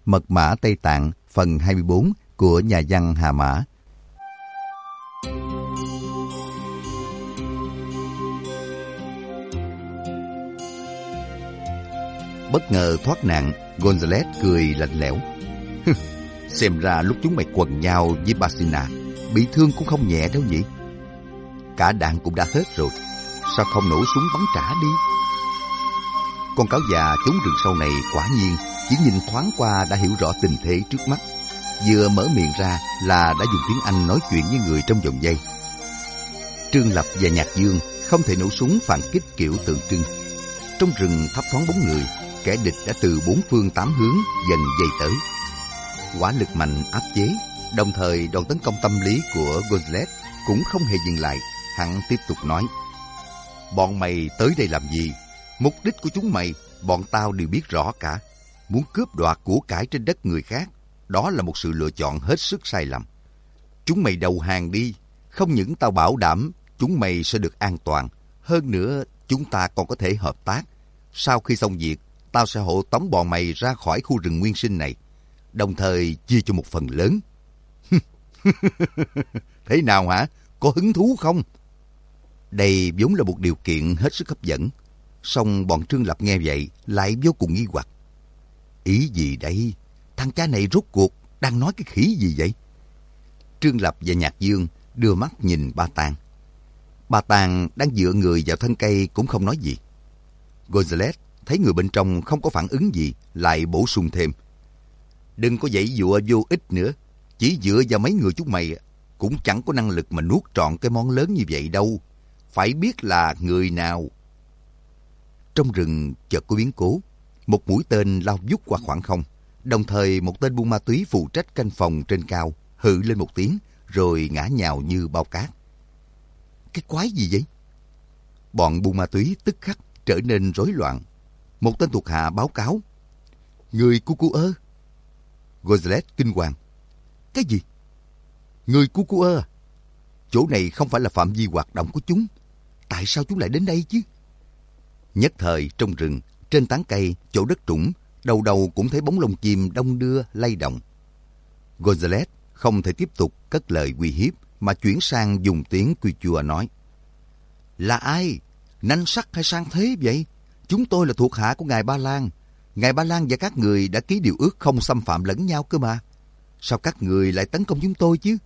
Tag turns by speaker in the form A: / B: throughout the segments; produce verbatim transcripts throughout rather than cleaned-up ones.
A: Mật mã Tây Tạng phần hai mươi bốn của nhà văn Hà Mã. Bất ngờ thoát nạn, Gonzales cười lạnh lẽo. Xem ra lúc chúng mày quần nhau với Basina, bị thương cũng không nhẹ đâu nhỉ? Cả đạn cũng đã hết rồi, sao không nổ súng bắn trả đi? Con cáo già trốn rừng sâu này quả nhiên chỉ nhìn thoáng qua đã hiểu rõ tình thế trước mắt. Vừa mở miệng ra là đã dùng tiếng Anh nói chuyện với người trong vòng vây. Trương Lập và Nhạc Dương không thể nổ súng phản kích kiểu tượng trưng. Trong rừng thấp thoáng bóng người, kẻ địch đã từ bốn phương tám hướng dần dày tới. Quả lực mạnh áp chế, đồng thời đòn tấn công tâm lý của Gonzales cũng không hề dừng lại. Hắn tiếp tục nói: bọn mày tới đây làm gì? Mục đích của chúng mày, bọn tao đều biết rõ cả. Muốn cướp đoạt của cải trên đất người khác, đó là một sự lựa chọn hết sức sai lầm. Chúng mày đầu hàng đi, không những tao bảo đảm chúng mày sẽ được an toàn, hơn nữa chúng ta còn có thể hợp tác. Sau khi xong việc, tao sẽ hộ tống bọn mày ra khỏi khu rừng nguyên sinh này, đồng thời chia cho một phần lớn. Thế nào hả? Có hứng thú không? Đây vốn là một điều kiện hết sức hấp dẫn. Song bọn Trương Lập nghe vậy lại vô cùng nghi hoặc. Ý gì đây? Thằng cha này rốt cuộc đang nói cái khỉ gì vậy? Trương Lập và Nhạc Dương đưa mắt nhìn Ba Tàng. Ba Tàng đang dựa người vào thân cây cũng không nói gì. Gonzales thấy người bên trong không có phản ứng gì, lại bổ sung thêm: đừng có dãy dụa vô ích nữa. Chỉ dựa vào mấy người chúng mày cũng chẳng có năng lực mà nuốt trọn cái món lớn như vậy đâu. Phải biết là người nào. Trong rừng chợt có biến cố. Một mũi tên lao vút qua khoảng không. Đồng thời một tên buôn ma túy phụ trách canh phòng trên cao hự lên một tiếng, rồi ngã nhào như bao cát. Cái quái gì vậy? Bọn buôn ma túy tức khắc trở nên rối loạn. Một tên thuộc hạ báo cáo: người cu cu ơ. Gonzales kinh hoàng: cái gì? Người cu cu ơ? Chỗ này không phải là phạm vi hoạt động của chúng. Tại sao chúng lại đến đây chứ? Nhất thời trong rừng, trên tán cây, chỗ đất trũng, đầu đầu cũng thấy bóng lông chim đong đưa lay động. Gonzales không thể tiếp tục cất lời uy hiếp, mà chuyển sang dùng tiếng quy chua nói: là ai? Nanh sắc hay sang thế vậy? Chúng tôi là thuộc hạ của ngài Ba Lan. Ngài Ba Lan và các người đã ký điều ước không xâm phạm lẫn nhau cơ mà. Sao các người lại tấn công chúng tôi chứ?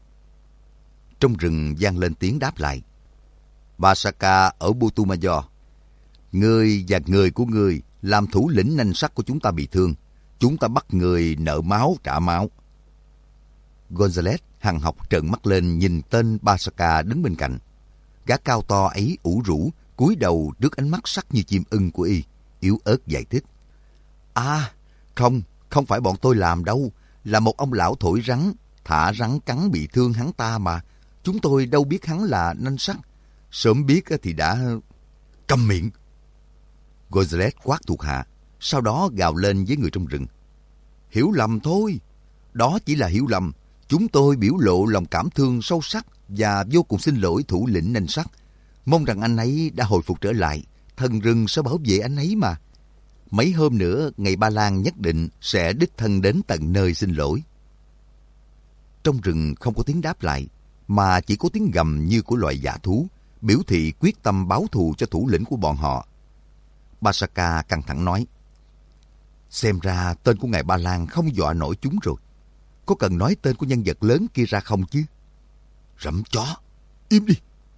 A: Trong rừng vang lên tiếng đáp lại: Basaka ở Putumayo. Ngươi và người của ngươi làm thủ lĩnh nanh sắc của chúng ta bị thương. Chúng ta bắt người nợ máu trả máu. Gonzales hằn học trợn mắt lên nhìn tên Basaka đứng bên cạnh. Gã cao to ấy ủ rũ, cúi đầu trước ánh mắt sắc như chim ưng của y, yếu ớt giải thích: À, không, không phải bọn tôi làm đâu. Là một ông lão thổi rắn, thả rắn cắn bị thương hắn ta mà. Chúng tôi đâu biết hắn là nanh sắc. Sớm biết thì đã... Câm miệng! Gonzales quát thuộc hạ, sau đó gào lên với người trong rừng: Hiểu lầm thôi. Đó chỉ là hiểu lầm. Chúng tôi biểu lộ lòng cảm thương sâu sắc và vô cùng xin lỗi thủ lĩnh nanh sắc. Mong rằng anh ấy đã hồi phục trở lại. Thần rừng sẽ bảo vệ anh ấy mà. Mấy hôm nữa, ngày Ba Lan nhất định sẽ đích thân đến tận nơi xin lỗi. Trong rừng không có tiếng đáp lại, mà chỉ có tiếng gầm như của loài dã thú, biểu thị quyết tâm báo thù cho thủ lĩnh của bọn họ. Basaka căng thẳng nói: Xem ra tên của ngài Ba Lan không dọa nổi chúng rồi. Có cần nói tên của nhân vật lớn kia ra không chứ? Rậm chó! Im đi!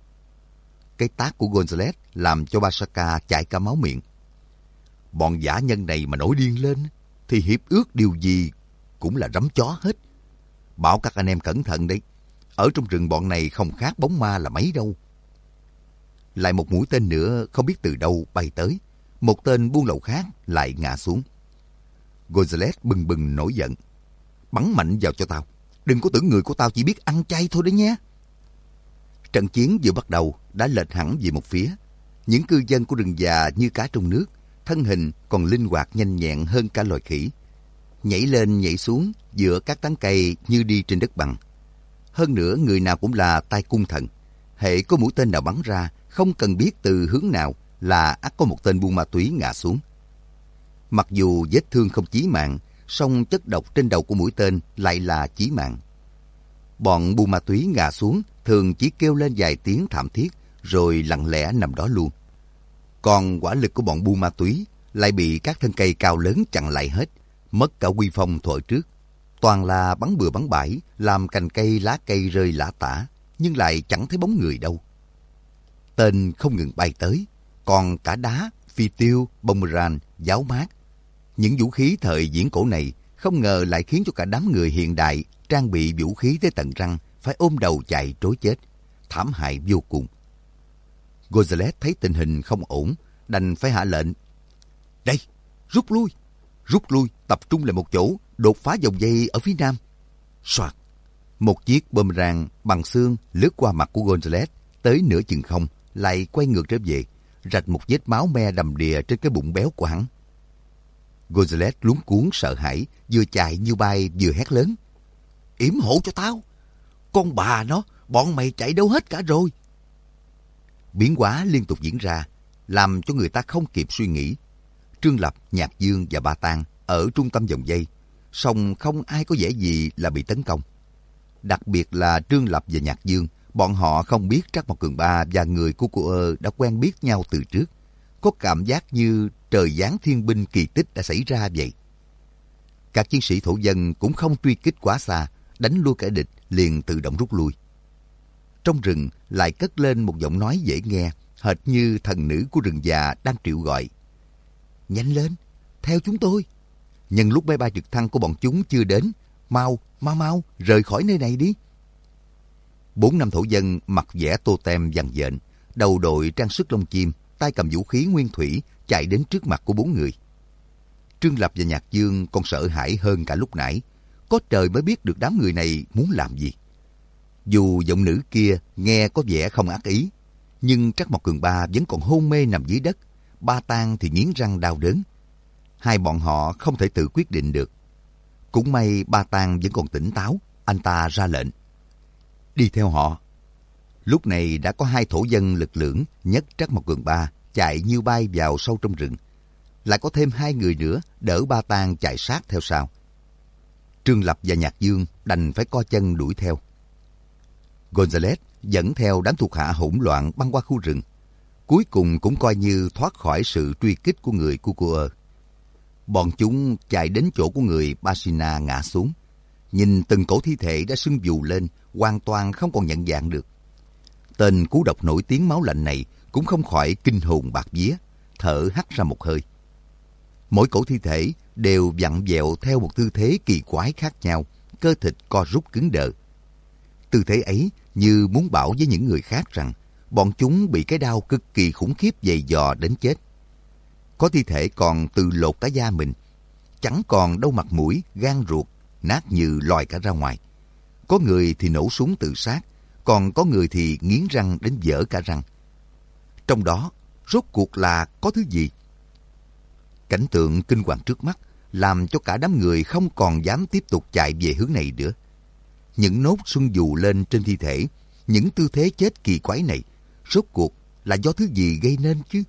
A: Cái tát của Gonzales làm cho Basaka chảy cả máu miệng. Bọn dã nhân này mà nổi điên lên thì hiệp ước điều gì cũng là rắm chó hết. Bảo các anh em cẩn thận đấy. Ở trong rừng bọn này không khác bóng ma là mấy đâu. Lại một mũi tên nữa không biết từ đâu bay tới. Một tên buôn lậu khác lại ngã xuống. Gonzales bừng bừng nổi giận: Bắn mạnh vào cho tao. Đừng có tưởng người của tao chỉ biết ăn chay thôi đấy nhé. Trận chiến vừa bắt đầu đã lệch hẳn về một phía. Những cư dân của rừng già như cá trong nước, thân hình còn linh hoạt nhanh nhẹn hơn cả loài khỉ. Nhảy lên nhảy xuống giữa các tán cây như đi trên đất bằng. Hơn nữa người nào cũng là tay cung thần. Hễ có mũi tên nào bắn ra, không cần biết từ hướng nào là ắt có một tên buôn ma túy ngã xuống. Mặc dù vết thương không chí mạng, song chất độc trên đầu của mũi tên lại là chí mạng. Bọn buôn ma túy ngã xuống thường chỉ kêu lên vài tiếng thảm thiết rồi lặng lẽ nằm đó luôn. Còn quả lực của bọn buôn ma túy lại bị các thân cây cao lớn chặn lại hết, mất cả uy phong thuở trước. Toàn là bắn bừa bắn bãi, làm cành cây lá cây rơi lả tả, nhưng lại chẳng thấy bóng người đâu. Tên không ngừng bay tới, còn cả đá, phi tiêu, boomerang, giáo mát. Những vũ khí thời viễn cổ này không ngờ lại khiến cho cả đám người hiện đại trang bị vũ khí tới tận răng phải ôm đầu chạy trối chết, thảm hại vô cùng. Gonzales thấy tình hình không ổn, đành phải hạ lệnh. Đây, rút lui, rút lui, tập trung lại một chỗ, đột phá vòng dây ở phía nam. Soạt, một chiếc boomerang bằng xương lướt qua mặt của Gonzales, tới nửa chừng không, lại quay ngược trở về, rạch một vết máu me đầm đìa trên cái bụng béo của hắn. Gonzales luống cuống sợ hãi, vừa chạy như bay vừa hét lớn. Yểm hộ cho tao! Con bà nó, bọn mày chạy đâu hết cả rồi? Biến hóa liên tục diễn ra, làm cho người ta không kịp suy nghĩ. Trương Lập, Nhạc Dương và Ba Tang ở trung tâm vòng dây, song không ai có vẻ gì là bị tấn công. Đặc biệt là Trương Lập và Nhạc Dương, bọn họ không biết Trác Mộc Cường Ba và người của cô ơ đã quen biết nhau từ trước. Có cảm giác như trời giáng thiên binh kỳ tích đã xảy ra vậy. Các chiến sĩ thổ dân cũng không truy kích quá xa, đánh lui kẻ địch liền tự động rút lui. Trong rừng lại cất lên một giọng nói dễ nghe, hệt như thần nữ của rừng già đang triệu gọi. Nhanh lên, theo chúng tôi. Nhân lúc máy bay trực thăng của bọn chúng chưa đến, mau, mau mau, rời khỏi nơi này đi. Bốn năm thổ dân mặc vẽ tô tem vằn vện, đầu đội trang sức lông chim, tay cầm vũ khí nguyên thủy, chạy đến trước mặt của bốn người. Trương Lập và Nhạc Dương còn sợ hãi hơn cả lúc nãy. Có trời mới biết được đám người này muốn làm gì. Dù giọng nữ kia nghe có vẻ không ác ý, nhưng Trác Mộc Cường Ba vẫn còn hôn mê nằm dưới đất. Ba Tang thì nghiến răng đau đớn. Hai bọn họ không thể tự quyết định được. Cũng may Ba Tang vẫn còn tỉnh táo, anh ta ra lệnh. Đi theo họ. Lúc này đã có hai thổ dân lực lưỡng nhấc Trác Mộc Cường Ba chạy như bay vào sâu trong rừng. Lại có thêm hai người nữa đỡ Ba Tang chạy sát theo sau. Trương Lập và Nhạc Dương đành phải co chân đuổi theo. Gonzales dẫn theo đám thuộc hạ hỗn loạn băng qua khu rừng. Cuối cùng cũng coi như thoát khỏi sự truy kích của người Cucuơ. Bọn chúng chạy đến chỗ của người Basina ngã xuống. Nhìn từng cổ thi thể đã sưng vù lên, hoàn toàn không còn nhận dạng được. Tên cú độc nổi tiếng máu lạnh này cũng không khỏi kinh hồn bạt vía, thở hắt ra một hơi. Mỗi cổ thi thể đều vặn vẹo theo một tư thế kỳ quái khác nhau, cơ thịt co rút cứng đờ. Tư thế ấy như muốn bảo với những người khác rằng bọn chúng bị cái đau cực kỳ khủng khiếp dày dò đến chết. Có thi thể còn tự lột cả da mình, chẳng còn đâu mặt mũi, gan ruột, nát như lòi cả ra ngoài. Có người thì nổ súng tự sát, còn có người thì nghiến răng đến vỡ cả răng. Trong đó, rốt cuộc là có thứ gì? Cảnh tượng kinh hoàng trước mắt làm cho cả đám người không còn dám tiếp tục chạy về hướng này nữa. Những nốt sưng vù lên trên thi thể, những tư thế chết kỳ quái này, rốt cuộc là do thứ gì gây nên chứ?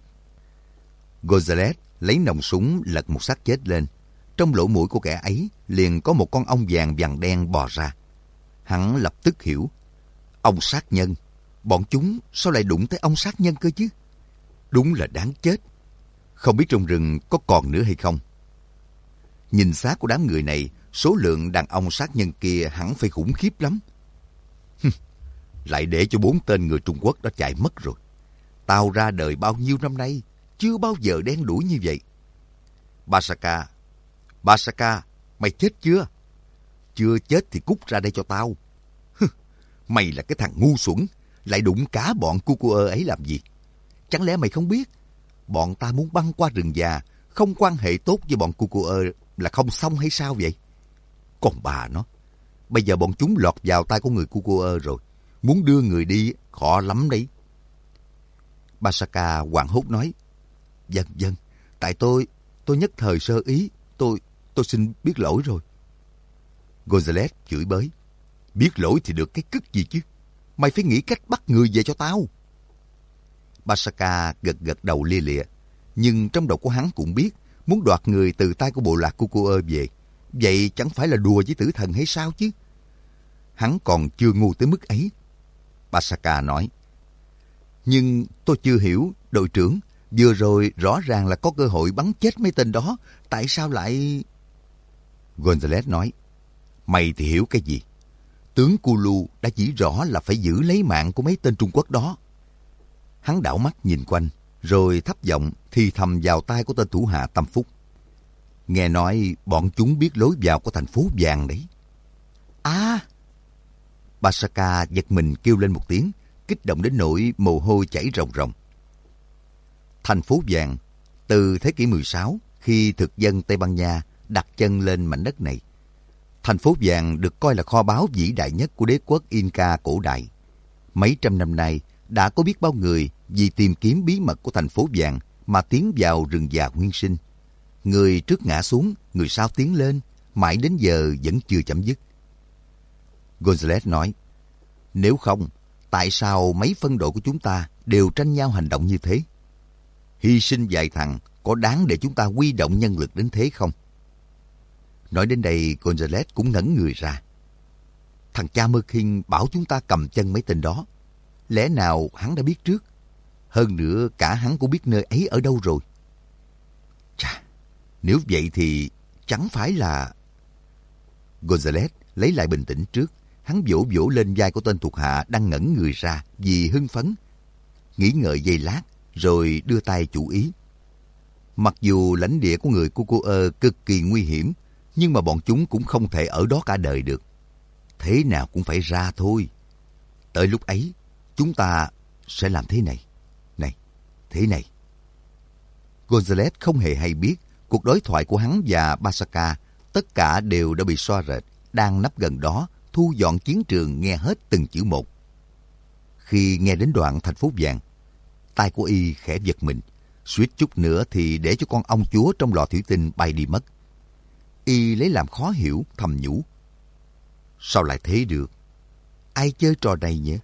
A: Gonzales lấy nòng súng lật một xác chết lên. Trong lỗ mũi của kẻ ấy liền có một con ong vàng vàng đen bò ra. Hắn lập tức hiểu. Ong sát nhân. Bọn chúng sao lại đụng tới ong sát nhân cơ chứ? Đúng là đáng chết. Không biết trong rừng có còn nữa hay không? Nhìn xác của đám người này, số lượng đàn ông sát nhân kia hẳn phải khủng khiếp lắm. Lại để cho bốn tên người Trung Quốc đó chạy mất rồi. Tao ra đời bao nhiêu năm nay, chưa bao giờ đen đủi như vậy. Basaka, Basaka, mày chết chưa? Chưa chết thì cút ra đây cho tao. Mày là cái thằng ngu xuẩn, lại đụng cả bọn Cucuơ ấy làm gì? Chẳng lẽ mày không biết? Bọn ta muốn băng qua rừng già, không quan hệ tốt với bọn Cucuơ là không xong hay sao vậy? Còn bà nó, bây giờ bọn chúng lọt vào tay của người Cucuơ rồi. Muốn đưa người đi, khó lắm đấy. Basaka hoảng hốt nói. Vâng, vâng, tại tôi, tôi nhất thời sơ ý, tôi, tôi xin biết lỗi rồi. Gonzales chửi bới. Biết lỗi thì được cái cứt gì chứ? Mày phải nghĩ cách bắt người về cho tao. Basaka gật gật đầu lia lịa. Nhưng trong đầu của hắn cũng biết, muốn đoạt người từ tay của bộ lạc Cucuơ về, vậy chẳng phải là đùa với tử thần hay sao chứ? Hắn còn chưa ngu tới mức ấy. Pasaka nói. Nhưng tôi chưa hiểu, đội trưởng, vừa rồi rõ ràng là có cơ hội bắn chết mấy tên đó, tại sao lại... Gonzales nói. Mày thì hiểu cái gì? Tướng Kulu đã chỉ rõ là phải giữ lấy mạng của mấy tên Trung Quốc đó. Hắn đảo mắt nhìn quanh, rồi thấp giọng thì thầm vào tai của tên thủ hạ Tâm Phúc. Nghe nói bọn chúng biết lối vào của thành phố vàng đấy. À! Pasaka giật mình kêu lên một tiếng, kích động đến nỗi mồ hôi chảy ròng ròng. Thành phố vàng, từ thế kỷ mười sáu, khi thực dân Tây Ban Nha đặt chân lên mảnh đất này. Thành phố vàng được coi là kho báu vĩ đại nhất của đế quốc Inca cổ đại. Mấy trăm năm nay, đã có biết bao người vì tìm kiếm bí mật của thành phố vàng mà tiến vào rừng già nguyên sinh. Người trước ngã xuống, người sau tiến lên, mãi đến giờ vẫn chưa chấm dứt. Gonzales nói, nếu không, tại sao mấy phân đội của chúng ta đều tranh nhau hành động như thế? Hy sinh vài thằng có đáng để chúng ta huy động nhân lực đến thế không? Nói đến đây, Gonzales cũng ngẩn người ra. Thằng cha Mơ Kinh bảo chúng ta cầm chân mấy tên đó. Lẽ nào hắn đã biết trước? Hơn nữa, cả hắn cũng biết nơi ấy ở đâu rồi. Chà, nếu vậy thì chẳng phải là... Gonzales lấy lại bình tĩnh trước. Hắn vỗ vỗ lên vai của tên thuộc hạ đang ngẩn người ra vì hưng phấn. Nghĩ ngợi giây lát, rồi đưa tay chủ ý. Mặc dù lãnh địa của người Kukuơ cực kỳ nguy hiểm, nhưng mà bọn chúng cũng không thể ở đó cả đời được. Thế nào cũng phải ra thôi. Tới lúc ấy, chúng ta sẽ làm thế này, này, thế này. Gonzales không hề hay biết cuộc đối thoại của hắn và Pasaka tất cả đều đã bị xóa rệt, đang nấp gần đó, thu dọn chiến trường nghe hết từng chữ một. Khi nghe đến đoạn thành phố vàng, tai của y khẽ giật mình, suýt chút nữa thì để cho con ong chúa trong lò thủy tinh bay đi mất. Y lấy làm khó hiểu, thầm nhủ. Sao lại thế được? Ai chơi trò này nhỉ?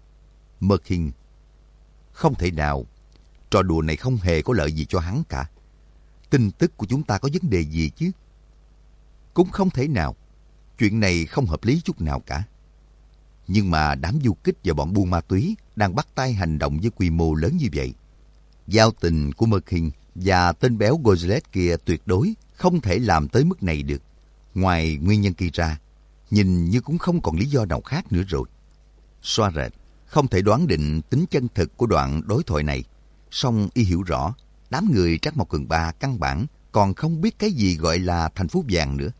A: Mơ Kinh. Không thể nào. Trò đùa này không hề có lợi gì cho hắn cả. Tin tức của chúng ta có vấn đề gì chứ? Cũng không thể nào. Chuyện này không hợp lý chút nào cả. Nhưng mà đám du kích và bọn buôn ma túy đang bắt tay hành động với quy mô lớn như vậy. Giao tình của Mơ Kinh và tên béo Gonzales kia tuyệt đối không thể làm tới mức này được. Ngoài nguyên nhân kia ra, nhìn như cũng không còn lý do nào khác nữa rồi. Xoa rệt, không thể đoán định tính chân thực của đoạn đối thoại này. Song y hiểu rõ, đám người Trắc Mộc Cường Ba căn bản còn không biết cái gì gọi là thành phố vàng nữa.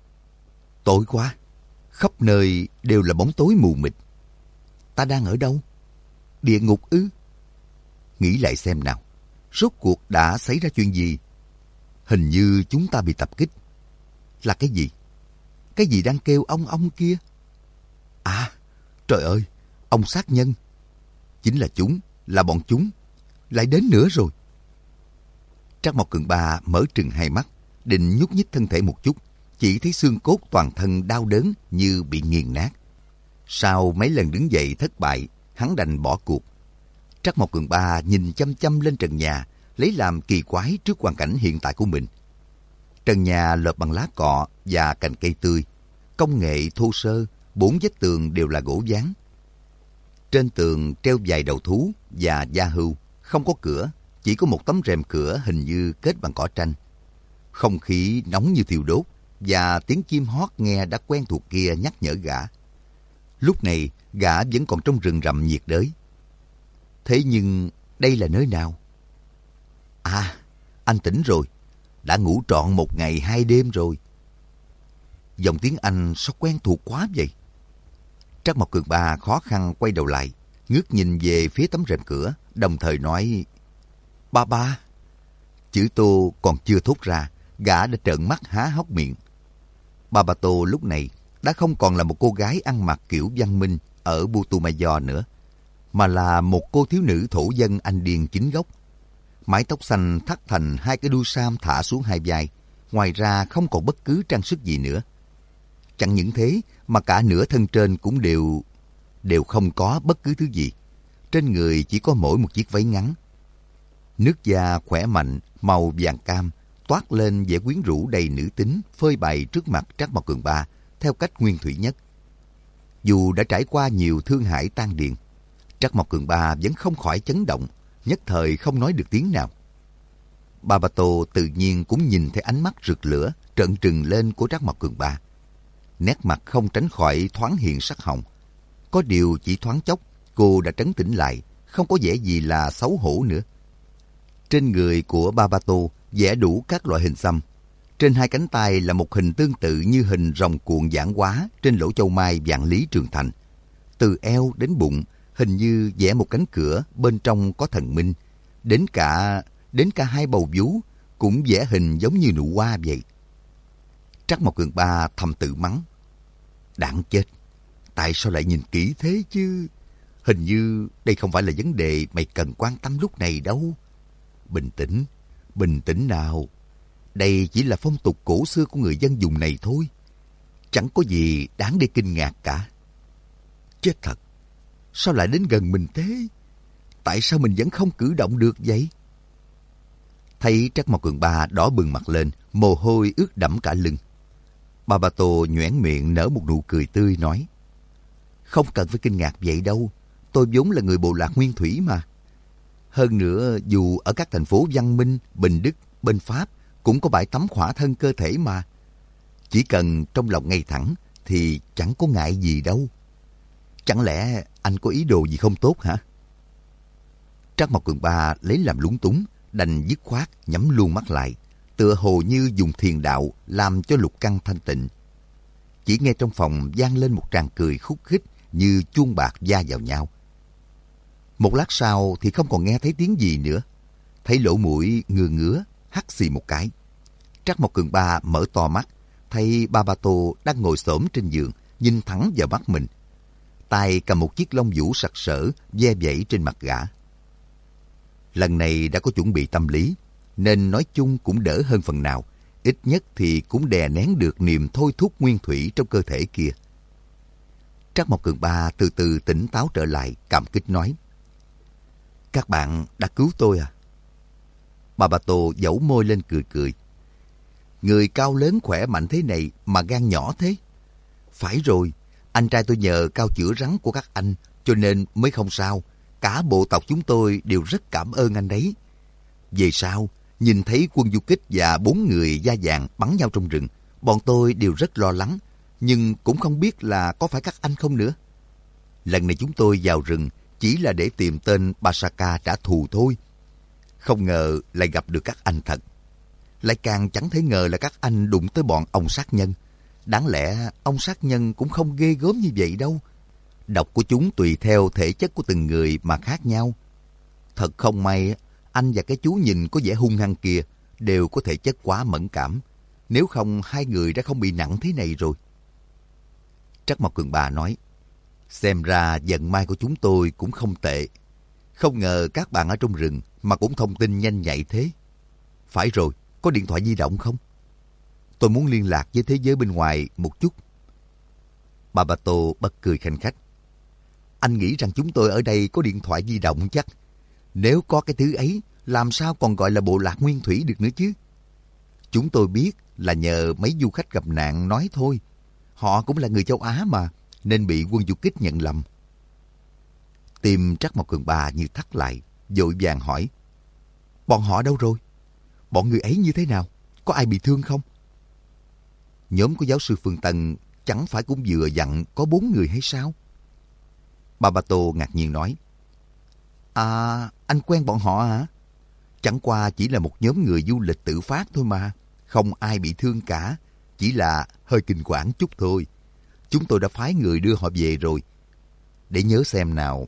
A: Tối quá, khắp nơi đều là bóng tối mù mịt. Ta đang ở đâu? Địa ngục ư? Nghĩ lại xem nào, rốt cuộc đã xảy ra chuyện gì? Hình như chúng ta bị tập kích. Là cái gì? Cái gì đang kêu ong ong kia? À, trời ơi, ong sát nhân. Chính là chúng, là bọn chúng. Lại đến nữa rồi. Trắc Mộc Cường Ba mở trừng hai mắt, định nhúc nhích thân thể một chút, chỉ thấy xương cốt toàn thân đau đớn như bị nghiền nát. Sau mấy lần đứng dậy thất bại, hắn đành bỏ cuộc. Trắc Mộc Cường Ba nhìn chăm chăm lên trần nhà, lấy làm kỳ quái trước hoàn cảnh hiện tại của mình. Trần nhà lợp bằng lá cọ và cành cây tươi, công nghệ thô sơ, bốn vách tường đều là gỗ ván. Trên tường treo vài đầu thú và da hưu, không có cửa, chỉ có một tấm rèm cửa hình như kết bằng cỏ tranh. Không khí nóng như thiêu đốt và tiếng chim hót nghe đã quen thuộc kia nhắc nhở gã. Lúc này gã vẫn còn trong rừng rậm nhiệt đới. Thế nhưng đây là nơi nào? À, anh tỉnh rồi. Đã ngủ trọn một ngày hai đêm rồi. Dòng tiếng Anh sao quen thuộc quá vậy? Trắc Mộc Cường Ba khó khăn quay đầu lại, ngước nhìn về phía tấm rèm cửa, đồng thời nói: Ba ba. Chữ Tô còn chưa thốt ra, gã đã trợn mắt há hốc miệng. Ba Ba Tô lúc này đã không còn là một cô gái ăn mặc kiểu văn minh ở Putumayo nữa, mà là một cô thiếu nữ thổ dân Anh điên chính gốc. Mái tóc xanh thắt thành hai cái đuôi sam thả xuống hai vai, ngoài ra không còn bất cứ trang sức gì nữa. Chẳng những thế mà cả nửa thân trên cũng đều đều không có bất cứ thứ gì. Trên người chỉ có mỗi một chiếc váy ngắn. Nước da khỏe mạnh, màu vàng cam, toát lên vẻ quyến rũ đầy nữ tính, phơi bày trước mặt Trác Mộc Cường Ba theo cách nguyên thủy nhất. Dù đã trải qua nhiều thương hải tan điền, Trác Mộc Cường Ba vẫn không khỏi chấn động, nhất thời không nói được tiếng nào. Ba Ba Tô tự nhiên cũng nhìn thấy ánh mắt rực lửa trợn trừng lên của Trác Mộc Cường Ba. Nét mặt không tránh khỏi thoáng hiện sắc hồng. Có điều chỉ thoáng chốc, cô đã trấn tĩnh lại, không có vẻ gì là xấu hổ nữa. Trên người của Ba Ba Tô vẽ đủ các loại hình xăm. Trên hai cánh tay là một hình tương tự như hình rồng cuộn giãn hóa trên lỗ châu mai vạn lý trường thành. Từ eo đến bụng, hình như vẽ một cánh cửa bên trong có thần minh. Đến cả đến cả hai bầu vú cũng vẽ hình giống như nụ hoa vậy. Trác Mộc Cường Ba thầm tự mắng. Đáng chết, tại sao lại nhìn kỹ thế chứ? Hình như đây không phải là vấn đề mày cần quan tâm lúc này đâu. Bình tĩnh, bình tĩnh nào. Đây chỉ là phong tục cổ xưa của người dân vùng này thôi. Chẳng có gì đáng để kinh ngạc cả. Chết thật, sao lại đến gần mình thế? Tại sao mình vẫn không cử động được vậy? Thấy Trác Mộc Cường Ba đỏ bừng mặt lên, mồ hôi ướt đẫm cả lưng. Ba Ba Tô nhoẻn miệng nở một nụ cười tươi nói. Không cần phải kinh ngạc vậy đâu. Tôi vốn là người bộ lạc nguyên thủy mà. Hơn nữa, dù ở các thành phố văn minh, Bình Đức, bên Pháp cũng có bãi tắm khỏa thân cơ thể mà. Chỉ cần trong lòng ngay thẳng thì chẳng có ngại gì đâu. Chẳng lẽ anh có ý đồ gì không tốt hả? Trác Mộc Cường Ba lấy làm lúng túng, đành dứt khoát nhắm luôn mắt lại, tựa hồ như dùng thiền đạo làm cho lục căn thanh tịnh. Chỉ nghe trong phòng vang lên một tràng cười khúc khích như chuông bạc va vào nhau. Một lát sau thì không còn nghe thấy tiếng gì nữa. Thấy lỗ mũi ngừa ngứa, hắt xì một cái. Trác Mộc Cường Ba mở to mắt, thấy Ba Ba Tô đang ngồi xổm trên giường, nhìn thẳng vào mắt mình. Tay cầm một chiếc lông vũ sặc sỡ, ve vẩy trên mặt gã. Lần này đã có chuẩn bị tâm lý, nên nói chung cũng đỡ hơn phần nào. Ít nhất thì cũng đè nén được niềm thôi thúc nguyên thủy trong cơ thể kia. Trác Mộc Cường Ba từ từ tỉnh táo trở lại, cảm kích nói. Các bạn đã cứu tôi à? Ba Ba Tô dẫu môi lên cười cười. Người cao lớn khỏe mạnh thế này mà gan nhỏ thế. Phải rồi, anh trai tôi nhờ cao chữa rắn của các anh, cho nên mới không sao. Cả bộ tộc chúng tôi đều rất cảm ơn anh đấy. Về sau, nhìn thấy quân du kích và bốn người da vàng bắn nhau trong rừng, bọn tôi đều rất lo lắng, nhưng cũng không biết là có phải các anh không nữa. Lần này chúng tôi vào rừng chỉ là để tìm tên Basaka trả thù thôi. Không ngờ lại gặp được các anh thật. Lại càng chẳng thể ngờ là các anh đụng tới bọn ông sát nhân. Đáng lẽ ông sát nhân cũng không ghê gớm như vậy đâu. Độc của chúng tùy theo thể chất của từng người mà khác nhau. Thật không may, anh và cái chú nhìn có vẻ hung hăng kia đều có thể chất quá mẫn cảm. Nếu không, hai người đã không bị nặng thế này rồi. Trác Mộc Cường Ba nói, xem ra vận may của chúng tôi cũng không tệ. Không ngờ các bạn ở trong rừng mà cũng thông tin nhanh nhạy thế. Phải rồi, có điện thoại di động không? Tôi muốn liên lạc với thế giới bên ngoài một chút. Ba Ba Tô bật cười khanh khách. Anh nghĩ rằng chúng tôi ở đây có điện thoại di động chắc. Nếu có cái thứ ấy, làm sao còn gọi là bộ lạc nguyên thủy được nữa chứ? Chúng tôi biết là nhờ mấy du khách gặp nạn nói thôi. Họ cũng là người châu Á mà, nên bị quân du kích nhận lầm. Tim Trác Mộc Cường Ba như thắt lại, vội vàng hỏi. Bọn họ đâu rồi? Bọn người ấy như thế nào? Có ai bị thương không? Nhóm của giáo sư Phương Tân chẳng phải cũng vừa dặn có bốn người hay sao? Ba Ba Tô ngạc nhiên nói. À, anh quen bọn họ hả? Chẳng qua chỉ là một nhóm người du lịch tự phát thôi mà. Không ai bị thương cả. Chỉ là hơi kinh quản chút thôi. Chúng tôi đã phái người đưa họ về rồi. Để nhớ xem nào.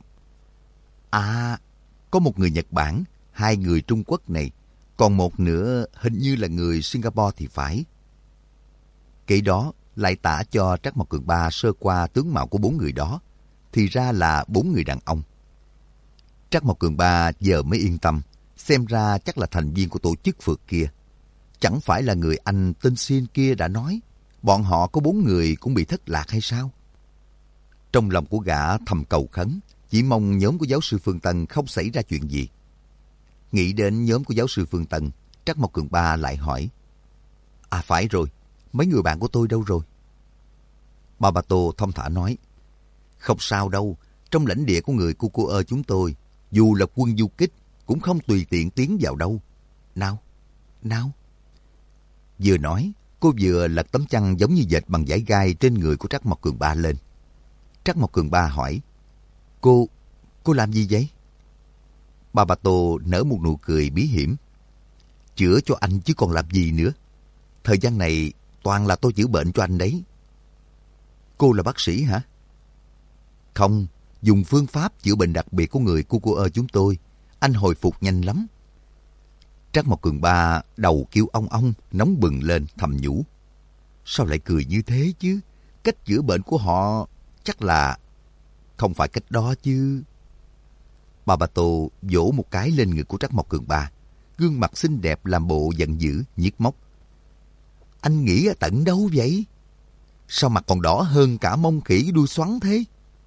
A: À, có một người Nhật Bản, hai người Trung Quốc này. Còn một nữa hình như là người Singapore thì phải. Kể đó lại tả cho Trác Mộc Cường Ba sơ qua tướng mạo của bốn người đó. Thì ra là bốn người đàn ông. Trác Mộc Cường Ba giờ mới yên tâm. Xem ra chắc là thành viên của tổ chức phượt kia. Chẳng phải là người anh tên Xin kia đã nói bọn họ có bốn người cũng bị thất lạc hay sao? Trong lòng của gã thầm cầu khấn, chỉ mong nhóm của giáo sư Phương Tân không xảy ra chuyện gì. Nghĩ đến nhóm của giáo sư Phương Tân, Trác Mộc Cường Ba lại hỏi. À phải rồi, mấy người bạn của tôi đâu rồi? Bà Bà Tô thong thả nói, không sao đâu, trong lãnh địa của người Cucuơ chúng tôi, dù là quân du kích, cũng không tùy tiện tiến vào đâu. Nào, nào. Vừa nói, cô vừa lật tấm chăn giống như dệt bằng vải gai trên người của Trắc Mộc Cường Ba lên. Trắc Mộc Cường Ba hỏi, Cô, cô làm gì vậy? Bà Bà Tô nở một nụ cười bí hiểm. Chữa cho anh chứ còn làm gì nữa. Thời gian này toàn là tôi chữa bệnh cho anh đấy. Cô là bác sĩ hả? Không, dùng phương pháp chữa bệnh đặc biệt của người Cucuơ chúng tôi. Anh hồi phục nhanh lắm. Trắc Mộc Cường Ba đầu kêu ong ong, nóng bừng lên thầm nhủ. Sao lại cười như thế chứ? Cách chữa bệnh của họ chắc là không phải cách đó chứ. Bà Bà Tô vỗ một cái lên người của Trắc Mộc Cường Ba. Gương mặt xinh đẹp làm bộ giận dữ, nhiếc móc. Anh nghĩ ở tận đâu vậy? Sao mặt còn đỏ hơn cả mông khỉ đuôi xoắn thế?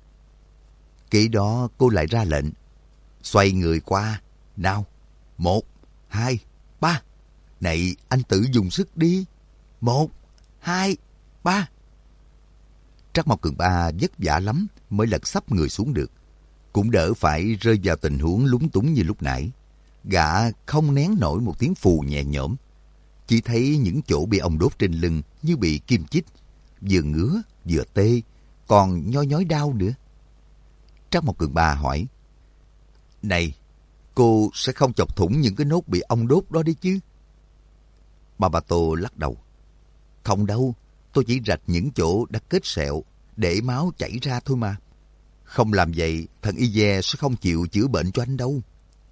A: Kỹ đó cô lại ra lệnh. Xoay người qua. Nào, một, hai, ba. Này, anh tự dùng sức đi. Một, hai, ba. Trắc Mộc Cường Ba vất vả lắm mới lật sấp người xuống được. Cũng đỡ phải rơi vào tình huống lúng túng như lúc nãy. Gã không nén nổi một tiếng phù nhẹ nhõm. Chỉ thấy những chỗ bị ong đốt trên lưng như bị kim chích, vừa ngứa, vừa tê, còn nhói nhói đau nữa. Trắc Mộc Cường Ba hỏi, này, cô sẽ không chọc thủng những cái nốt bị ong đốt đó đấy chứ? Bà Bà Tô lắc đầu. Không đâu, tôi chỉ rạch những chỗ đã kết sẹo, để máu chảy ra thôi mà. Không làm vậy, thần Y Dè sẽ không chịu chữa bệnh cho anh đâu.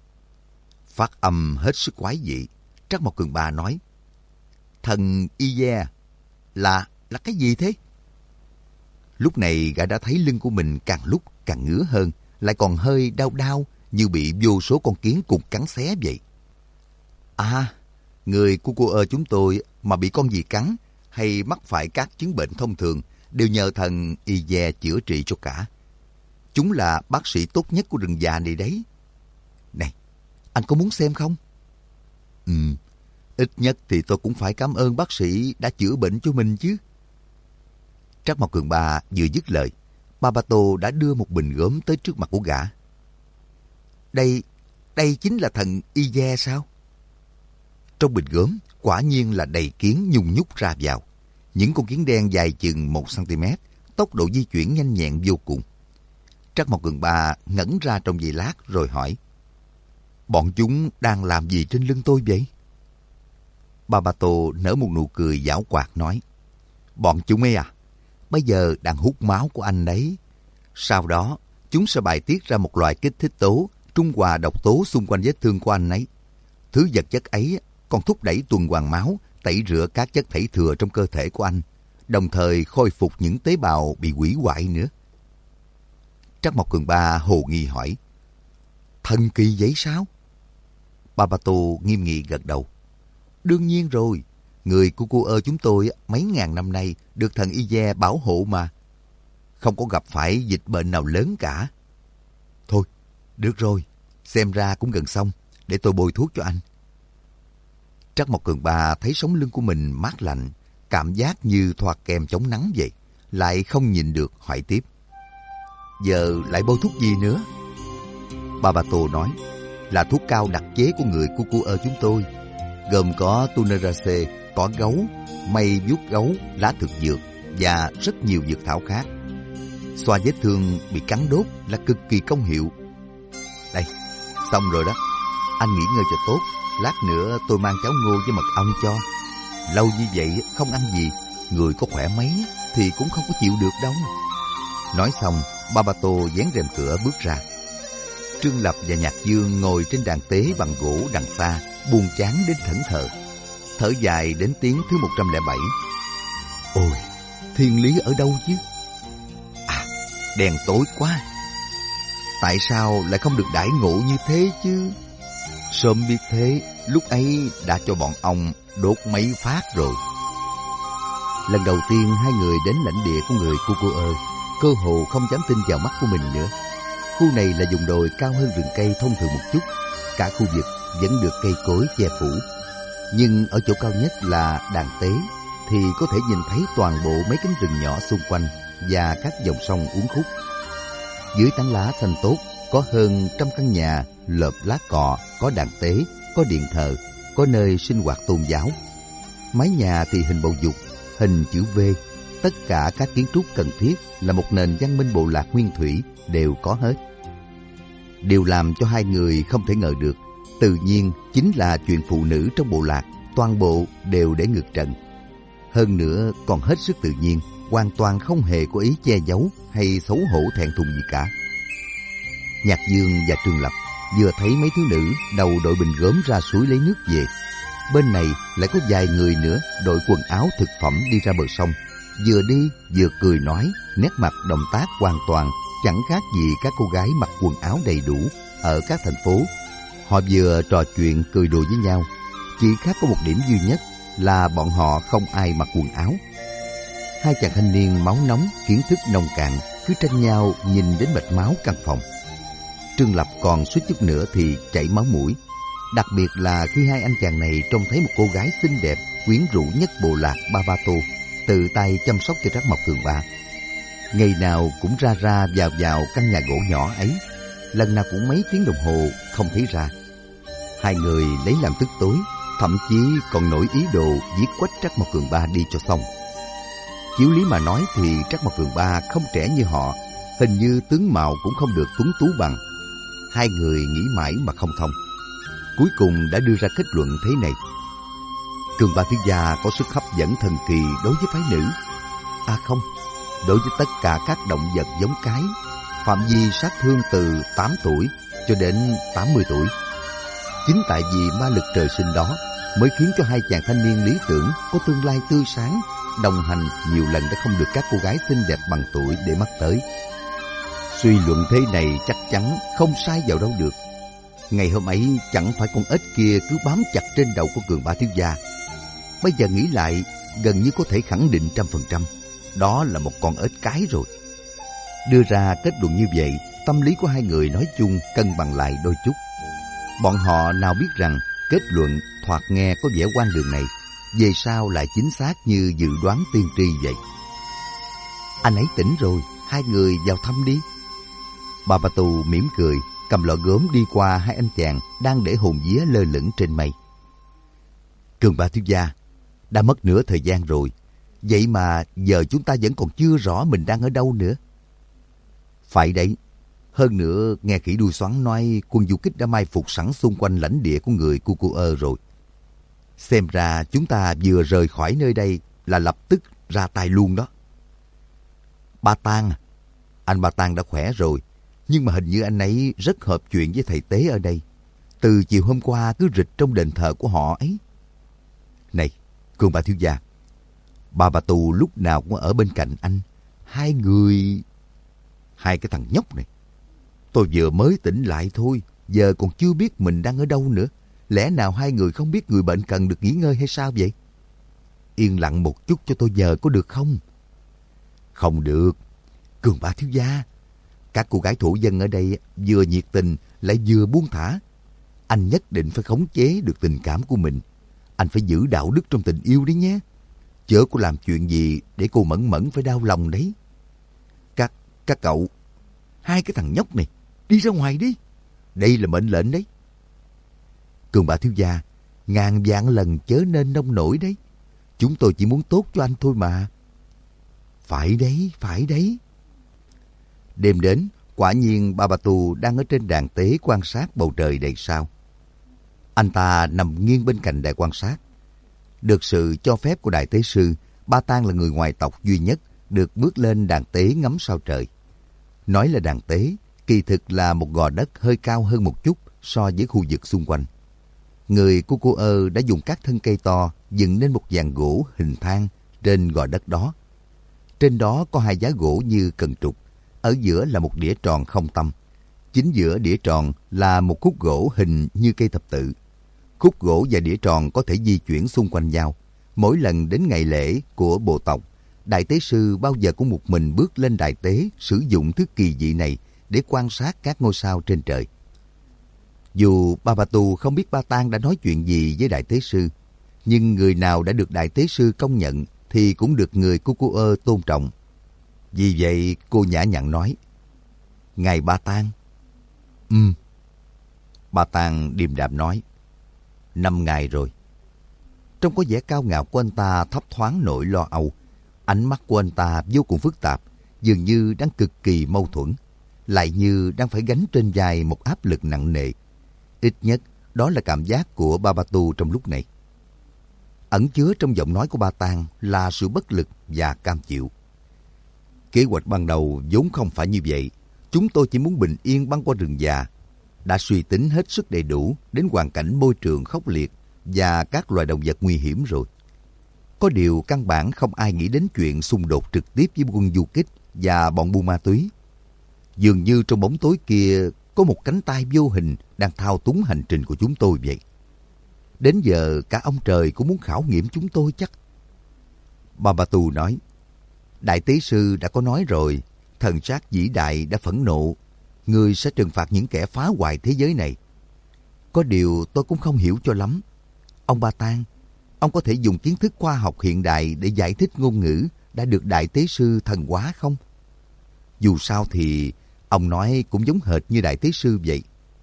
A: Phát âm hết sức quái dị, Trắc Mộc Cường Ba nói, thần Y Dè là, là cái gì thế? Lúc này gã đã thấy lưng của mình càng lúc càng ngứa hơn, lại còn hơi đau đau như bị vô số con kiến cục cắn xé vậy. À, người Cucuơ chúng tôi mà bị con gì cắn hay mắc phải các chứng bệnh thông thường đều nhờ thần Y Dè chữa trị cho cả. Chúng là bác sĩ tốt nhất của rừng già này đấy. Này, anh có muốn xem không? Ừ, ít nhất thì tôi cũng phải cảm ơn bác sĩ đã chữa bệnh cho mình chứ. Trắc Mộc Cường Ba vừa dứt lời, Bà Bà Tô đã đưa một bình gốm tới trước mặt của gã. Đây, đây chính là thần Y Dè sao? Trong bình gốm quả nhiên là đầy kiến nhung nhúc ra vào. Những con kiến đen dài chừng một xăng-ti-mét, tốc độ di chuyển nhanh nhẹn vô cùng. Trắc Mộc Cường Ba ngẩn ra trong giây lát rồi hỏi, bọn chúng đang làm gì trên lưng tôi vậy? Bà Bà Tô nở một nụ cười giảo hoạt nói, bọn chúng ấy à, bây giờ đang hút máu của anh đấy. Sau đó, chúng sẽ bài tiết ra một loại kích thích tố, trung hòa độc tố xung quanh vết thương của anh ấy. Thứ vật chất ấy còn thúc đẩy tuần hoàn máu, tẩy rửa các chất thảy thừa trong cơ thể của anh, đồng thời khôi phục những tế bào bị hủy hoại nữa. Trắc Mộc Cường Ba hồ nghi hỏi, thần kỳ vậy sao? Bà Bà Tô nghiêm nghị gật đầu. Đương nhiên rồi, người Cucuơ chúng tôi mấy ngàn năm nay được thần Y Dè bảo hộ mà. Không có gặp phải dịch bệnh nào lớn cả. Thôi, được rồi, xem ra cũng gần xong, để tôi bôi thuốc cho anh. Trắc Mộc Cường Ba thấy sống lưng của mình mát lạnh, cảm giác như thoa kem chống nắng vậy, lại không nhìn được hỏi tiếp. Giờ lại bôi thuốc gì nữa? Bà Bà Tô nói, là thuốc cao đặc chế của người Cucuơ chúng tôi, gồm có tunerase, cỏ gấu, mây vuốt gấu, lá thực dược và rất nhiều dược thảo khác. Xoa vết thương bị cắn đốt là cực kỳ công hiệu. Đây, xong rồi đó. Anh nghỉ ngơi cho tốt, lát nữa tôi mang cháo ngô với mật ong cho. Lâu như vậy không ăn gì, người có khỏe mấy thì cũng không có chịu được đâu. Nói xong, Bà Bà Tô vén rèm cửa bước ra. Trương Lập và Nhạc Dương ngồi trên đàn tế bằng gỗ đằng xa, buồn chán đến thẫn thờ. Thở dài đến tiếng thứ một trăm lẻ bảy. Ôi, thiên lý ở đâu chứ? À, đèn tối quá. Tại sao lại không được đãi ngộ như thế chứ? Sớm biết thế, lúc ấy đã cho bọn ông đốt mấy phát rồi. Lần đầu tiên hai người đến lãnh địa của người Cucuơ, cơ hồ không dám tin vào mắt của mình nữa. Khu này là vùng đồi cao hơn rừng cây thông thường một chút. Cả khu vực vẫn được cây cối che phủ. nhưng ở chỗ cao nhất là đàn tế thì có thể nhìn thấy toàn bộ mấy cánh rừng nhỏ xung quanh và các dòng sông uốn khúc. Dưới tán lá xanh tốt có hơn trăm căn nhà lợp lá cọ, có đàn tế, có điện thờ, có nơi sinh hoạt tôn giáo. Mái nhà thì hình bầu dục, hình chữ V. Tất cả các kiến trúc cần thiết là một nền văn minh bộ lạc nguyên thủy đều có hết. Điều làm cho hai người không thể ngờ được, tự nhiên chính là chuyện phụ nữ trong bộ lạc toàn bộ đều để ngược trần. Hơn nữa còn hết sức tự nhiên, hoàn toàn không hề có ý che giấu hay xấu hổ thẹn thùng gì cả. Nhạc Dương và Trương Lập vừa thấy mấy thiếu nữ đầu đội bình gốm ra suối lấy nước về. Bên này lại có vài người nữa đội quần áo thực phẩm đi ra bờ sông. Vừa đi vừa cười nói, nét mặt động tác hoàn toàn chẳng khác gì các cô gái mặc quần áo đầy đủ ở các thành phố. Họ vừa trò chuyện cười đùa với nhau, chỉ khác có một điểm duy nhất là bọn họ không ai mặc quần áo. Hai chàng thanh niên máu nóng, kiến thức nông cạn cứ tranh nhau nhìn đến mạch máu căn phòng. Trương Lập còn suýt chút nữa thì chảy máu mũi, đặc biệt là khi hai anh chàng này trông thấy một cô gái xinh đẹp quyến rũ nhất bộ lạc Ba Ba Tô tự tay chăm sóc cho Trác Mộc Cường Ba. Ngày nào cũng ra ra vào vào căn nhà gỗ nhỏ ấy, lần nào cũng mấy tiếng đồng hồ không thấy ra. Hai người lấy làm tức tối, thậm chí còn nổi ý đồ giết quách Trác Mộc Cường Ba đi cho xong. Chiếu lý mà nói thì Trác Mộc Cường Ba không trẻ như họ, hình như tướng mạo cũng không được tuấn tú bằng. Hai người nghĩ mãi mà không thông, cuối cùng đã đưa ra kết luận thế này: Cường Ba thiếu gia có sức hấp dẫn thần kỳ đối với phái nữ. À không, đối với tất cả các động vật giống cái, phạm vi sát thương từ tám tuổi cho đến tám mươi tuổi. Chính tại vì ma lực trời sinh đó mới khiến cho hai chàng thanh niên lý tưởng có tương lai tươi sáng, đồng hành nhiều lần đã không được các cô gái xinh đẹp bằng tuổi để mắt tới. Suy luận thế này chắc chắn không sai vào đâu được. Ngày hôm ấy chẳng phải con ếch kia cứ bám chặt trên đầu của Cường Ba thiếu gia. Bây giờ nghĩ lại, gần như có thể khẳng định trăm phần trăm, đó là một con ếch cái rồi. Đưa ra kết luận như vậy, tâm lý của hai người nói chung cân bằng lại đôi chút. Bọn họ nào biết rằng kết luận thoạt nghe có vẻ hoang đường này, về sau lại chính xác như dự đoán tiên tri vậy. Anh ấy tỉnh rồi, hai người vào thăm đi. Bà Bà Tù mỉm cười, cầm lọ gốm đi qua hai anh chàng đang để hồn vía lơ lửng trên mây. Cường Ba thiếu gia, đã mất nửa thời gian rồi, vậy mà giờ chúng ta vẫn còn chưa rõ mình đang ở đâu nữa. Phải đấy, hơn nữa nghe khỉ đuôi xoắn nói quân du kích đã mai phục sẵn xung quanh lãnh địa của người Cucuơ rồi. Xem ra chúng ta vừa rời khỏi nơi đây là lập tức ra tay luôn đó. Ba Tang, anh Ba Tang đã khỏe rồi, nhưng mà hình như anh ấy rất hợp chuyện với thầy tế ở đây. Từ chiều hôm qua cứ rịch trong đền thờ của họ ấy. Này, Cường Ba thiếu gia, Ba Ba Tù lúc nào cũng ở bên cạnh anh. Hai người... Hai cái thằng nhóc này. Tôi vừa mới tỉnh lại thôi, giờ còn chưa biết mình đang ở đâu nữa. Lẽ nào hai người không biết người bệnh cần được nghỉ ngơi hay sao vậy? Yên lặng một chút cho tôi nhờ có được không? Không được. Cường Ba thiếu gia, các cô gái thổ dân ở đây vừa nhiệt tình lại vừa buông thả. Anh nhất định phải khống chế được tình cảm của mình. Anh phải giữ đạo đức trong tình yêu đấy nhé. Chớ có làm chuyện gì để cô Mẫn Mẫn phải đau lòng đấy. Các, các cậu, hai cái thằng nhóc này, đi ra ngoài đi. Đây là mệnh lệnh đấy. Cường Ba thiếu gia, ngàn vạn lần chớ nên nông nổi đấy. Chúng tôi chỉ muốn tốt cho anh thôi mà. Phải đấy, phải đấy. Đêm đến, quả nhiên Ba Ba Tu đang ở trên đàn tế quan sát bầu trời đầy sao. Anh ta nằm nghiêng bên cạnh đài quan sát. Được sự cho phép của đại tế sư, Ba Tang là người ngoài tộc duy nhất được bước lên đàn tế ngắm sao trời. Nói là đàn tế, kỳ thực là một gò đất hơi cao hơn một chút so với khu vực xung quanh. Người của cô ơ đã dùng các thân cây to dựng nên một dàn gỗ hình thang trên gò đất đó. Trên đó có hai giá gỗ như cần trục, ở giữa là một đĩa tròn không tâm. Chính giữa đĩa tròn là một khúc gỗ hình như cây thập tự. Khúc gỗ và đĩa tròn có thể di chuyển xung quanh nhau. Mỗi lần đến ngày lễ của bộ tộc, đại tế sư bao giờ cũng một mình bước lên đài tế sử dụng thứ kỳ dị này để quan sát các ngôi sao trên trời. Dù Ba Ba Tu không biết Ba Tang đã nói chuyện gì với đại tế sư, Nhưng người nào đã được Đại Tế Sư công nhận thì cũng được người Cucuơ tôn trọng. Vì vậy cô nhã nhặn nói, Ngài Ba Tang. Ừm. Ba Tang điềm đạm nói, Năm ngày rồi. Trông có vẻ cao ngạo của anh ta thấp thoáng nỗi lo âu. Ánh mắt của anh ta vô cùng phức tạp, dường như đang cực kỳ mâu thuẫn, lại như đang phải gánh trên vai một áp lực nặng nề. Ít nhất, đó là cảm giác của Babatu trong lúc này. Ẩn chứa trong giọng nói của Ba Tang là sự bất lực và cam chịu. Kế hoạch ban đầu vốn không phải như vậy. Chúng tôi chỉ muốn bình yên băng qua rừng già. Đã suy tính hết sức đầy đủ đến hoàn cảnh môi trường khốc liệt và các loài động vật nguy hiểm rồi. Có điều căn bản không ai nghĩ đến chuyện xung đột trực tiếp với quân du kích và bọn buôn ma túy. Dường như trong bóng tối kia có một cánh tay vô hình đang thao túng hành trình của chúng tôi vậy. Đến giờ cả ông trời cũng muốn khảo nghiệm chúng tôi chắc. Babatu nói, Đại Tế Sư đã có nói rồi, thần sát vĩ đại đã phẫn nộ. Người sẽ trừng phạt những kẻ phá hoại thế giới này. Có điều tôi cũng không hiểu cho lắm. Ông Ba Tang, ông có thể dùng kiến thức khoa học hiện đại để giải thích ngôn ngữ đã được Đại Tế Sư thần hóa không? Dù sao thì ông nói cũng giống hệt như Đại Tế Sư vậy.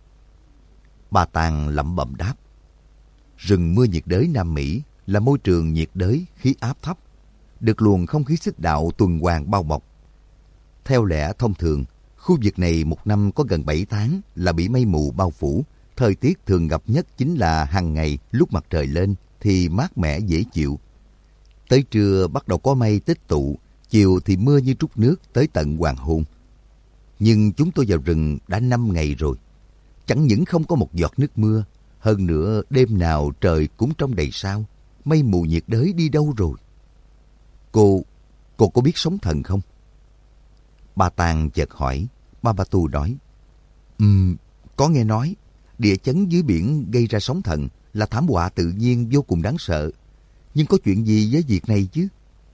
A: Ba Tang lẩm bẩm đáp, rừng mưa nhiệt đới Nam Mỹ là môi trường nhiệt đới khí áp thấp, được luồng không khí xích đạo tuần hoàn bao bọc. Theo lẽ thông thường, khu vực này một năm có gần bảy tháng là bị mây mù bao phủ. Thời tiết thường gặp nhất chính là hàng ngày lúc mặt trời lên thì mát mẻ dễ chịu. Tới trưa bắt đầu có mây tích tụ, chiều thì mưa như trút nước tới tận hoàng hôn. Nhưng chúng tôi vào rừng đã năm ngày rồi. Chẳng những không có một giọt nước mưa, hơn nữa đêm nào trời cũng trong đầy sao. Mây mù nhiệt đới đi đâu rồi? Cô, cô có biết sóng thần không? Ba Tang chợt hỏi. Babatu nói, Ừm, có nghe nói, địa chấn dưới biển gây ra sóng thần là thảm họa tự nhiên vô cùng đáng sợ. Nhưng có chuyện gì với việc này chứ?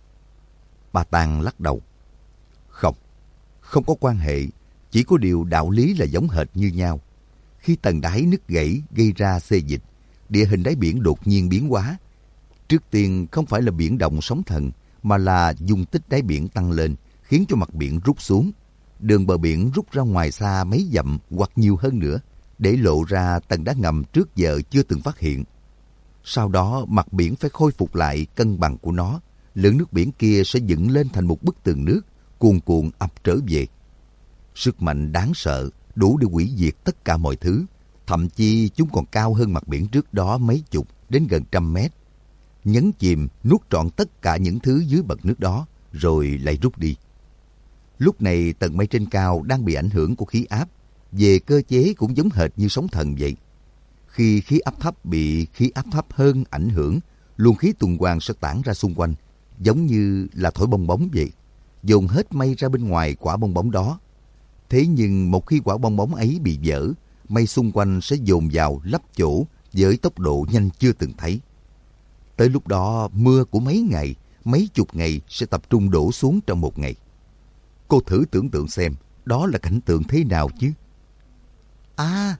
A: Ba Tang lắc đầu. Không, không có quan hệ, chỉ có điều đạo lý là giống hệt như nhau. Khi tầng đáy nứt gãy gây ra xê dịch, địa hình đáy biển đột nhiên biến hóa. Trước tiên không phải là biển động sóng thần, mà là dung tích đáy biển tăng lên, khiến cho mặt biển rút xuống. Đường bờ biển rút ra ngoài xa mấy dặm hoặc nhiều hơn nữa, để lộ ra tầng đá ngầm trước giờ chưa từng phát hiện. Sau đó mặt biển phải khôi phục lại cân bằng của nó, lượng nước biển kia sẽ dựng lên thành một bức tường nước, cuồn cuộn ập trở về. Sức mạnh đáng sợ, đủ để hủy diệt tất cả mọi thứ, thậm chí chúng còn cao hơn mặt biển trước đó mấy chục đến gần trăm mét. Nhấn chìm, nuốt trọn tất cả những thứ dưới bậc nước đó, rồi lại rút đi. Lúc này tầng mây trên cao đang bị ảnh hưởng của khí áp, về cơ chế cũng giống hệt như sóng thần vậy. Khi khí áp thấp bị khí áp thấp hơn ảnh hưởng, luồng khí tuần hoàn sẽ tản ra xung quanh, giống như là thổi bong bóng vậy, dồn hết mây ra bên ngoài quả bong bóng đó. Thế nhưng một khi quả bong bóng ấy bị vỡ, mây xung quanh sẽ dồn vào lấp chỗ với tốc độ nhanh chưa từng thấy. Tới lúc đó, mưa của mấy ngày, mấy chục ngày sẽ tập trung đổ xuống trong một ngày. Cô thử tưởng tượng xem, đó là cảnh tượng thế nào chứ? À!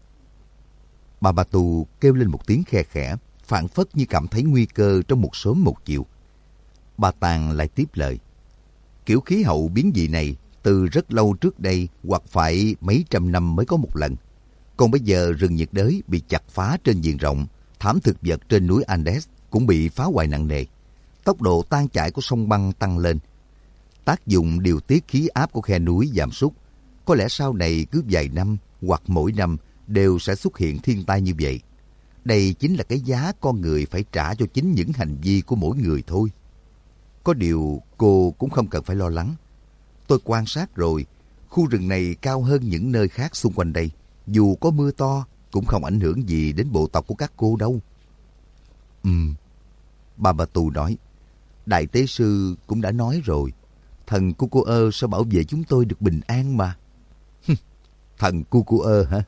A: Babatu kêu lên một tiếng khe khẽ, phảng phất như cảm thấy nguy cơ trong một sớm một chiều. Ba Tang lại tiếp lời. Kiểu khí hậu biến dị này từ rất lâu trước đây hoặc phải mấy trăm năm mới có một lần. Còn bây giờ rừng nhiệt đới bị chặt phá trên diện rộng, thảm thực vật trên núi Andes cũng bị phá hoại nặng nề. Tốc độ tan chảy của sông băng tăng lên. Tác dụng điều tiết khí áp của khe núi giảm sút. Có lẽ sau này cứ vài năm hoặc mỗi năm đều sẽ xuất hiện thiên tai như vậy. Đây chính là cái giá con người phải trả cho chính những hành vi của mỗi người thôi. Có điều cô cũng không cần phải lo lắng. Tôi quan sát rồi, khu rừng này cao hơn những nơi khác xung quanh đây. Dù có mưa to, cũng không ảnh hưởng gì đến bộ tộc của các cô đâu. Ừm, Babatu nói, Đại Tế Sư cũng đã nói rồi, thần Cucuơ sẽ bảo vệ chúng tôi được bình an mà. Thần Cucuơ hả?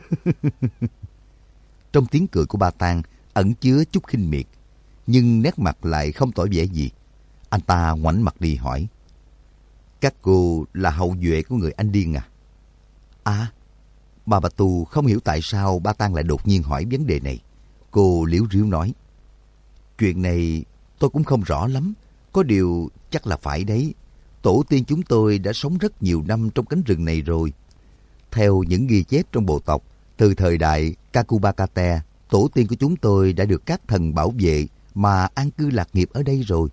A: Trong tiếng cười của Ba Tang ẩn chứa chút khinh miệt, nhưng nét mặt lại không tỏ vẻ gì. Anh ta ngoảnh mặt đi hỏi, các cô là hậu duệ của người Anh điên à? À, Babatu không hiểu tại sao Ba Tang lại đột nhiên hỏi vấn đề này. Cô liếu riếu nói, Chuyện này tôi cũng không rõ lắm. Có điều chắc là phải đấy. Tổ tiên chúng tôi đã sống rất nhiều năm trong cánh rừng này rồi. Theo những ghi chép trong bộ tộc, từ thời đại Kakubakate, tổ tiên của chúng tôi đã được các thần bảo vệ mà an cư lạc nghiệp ở đây rồi.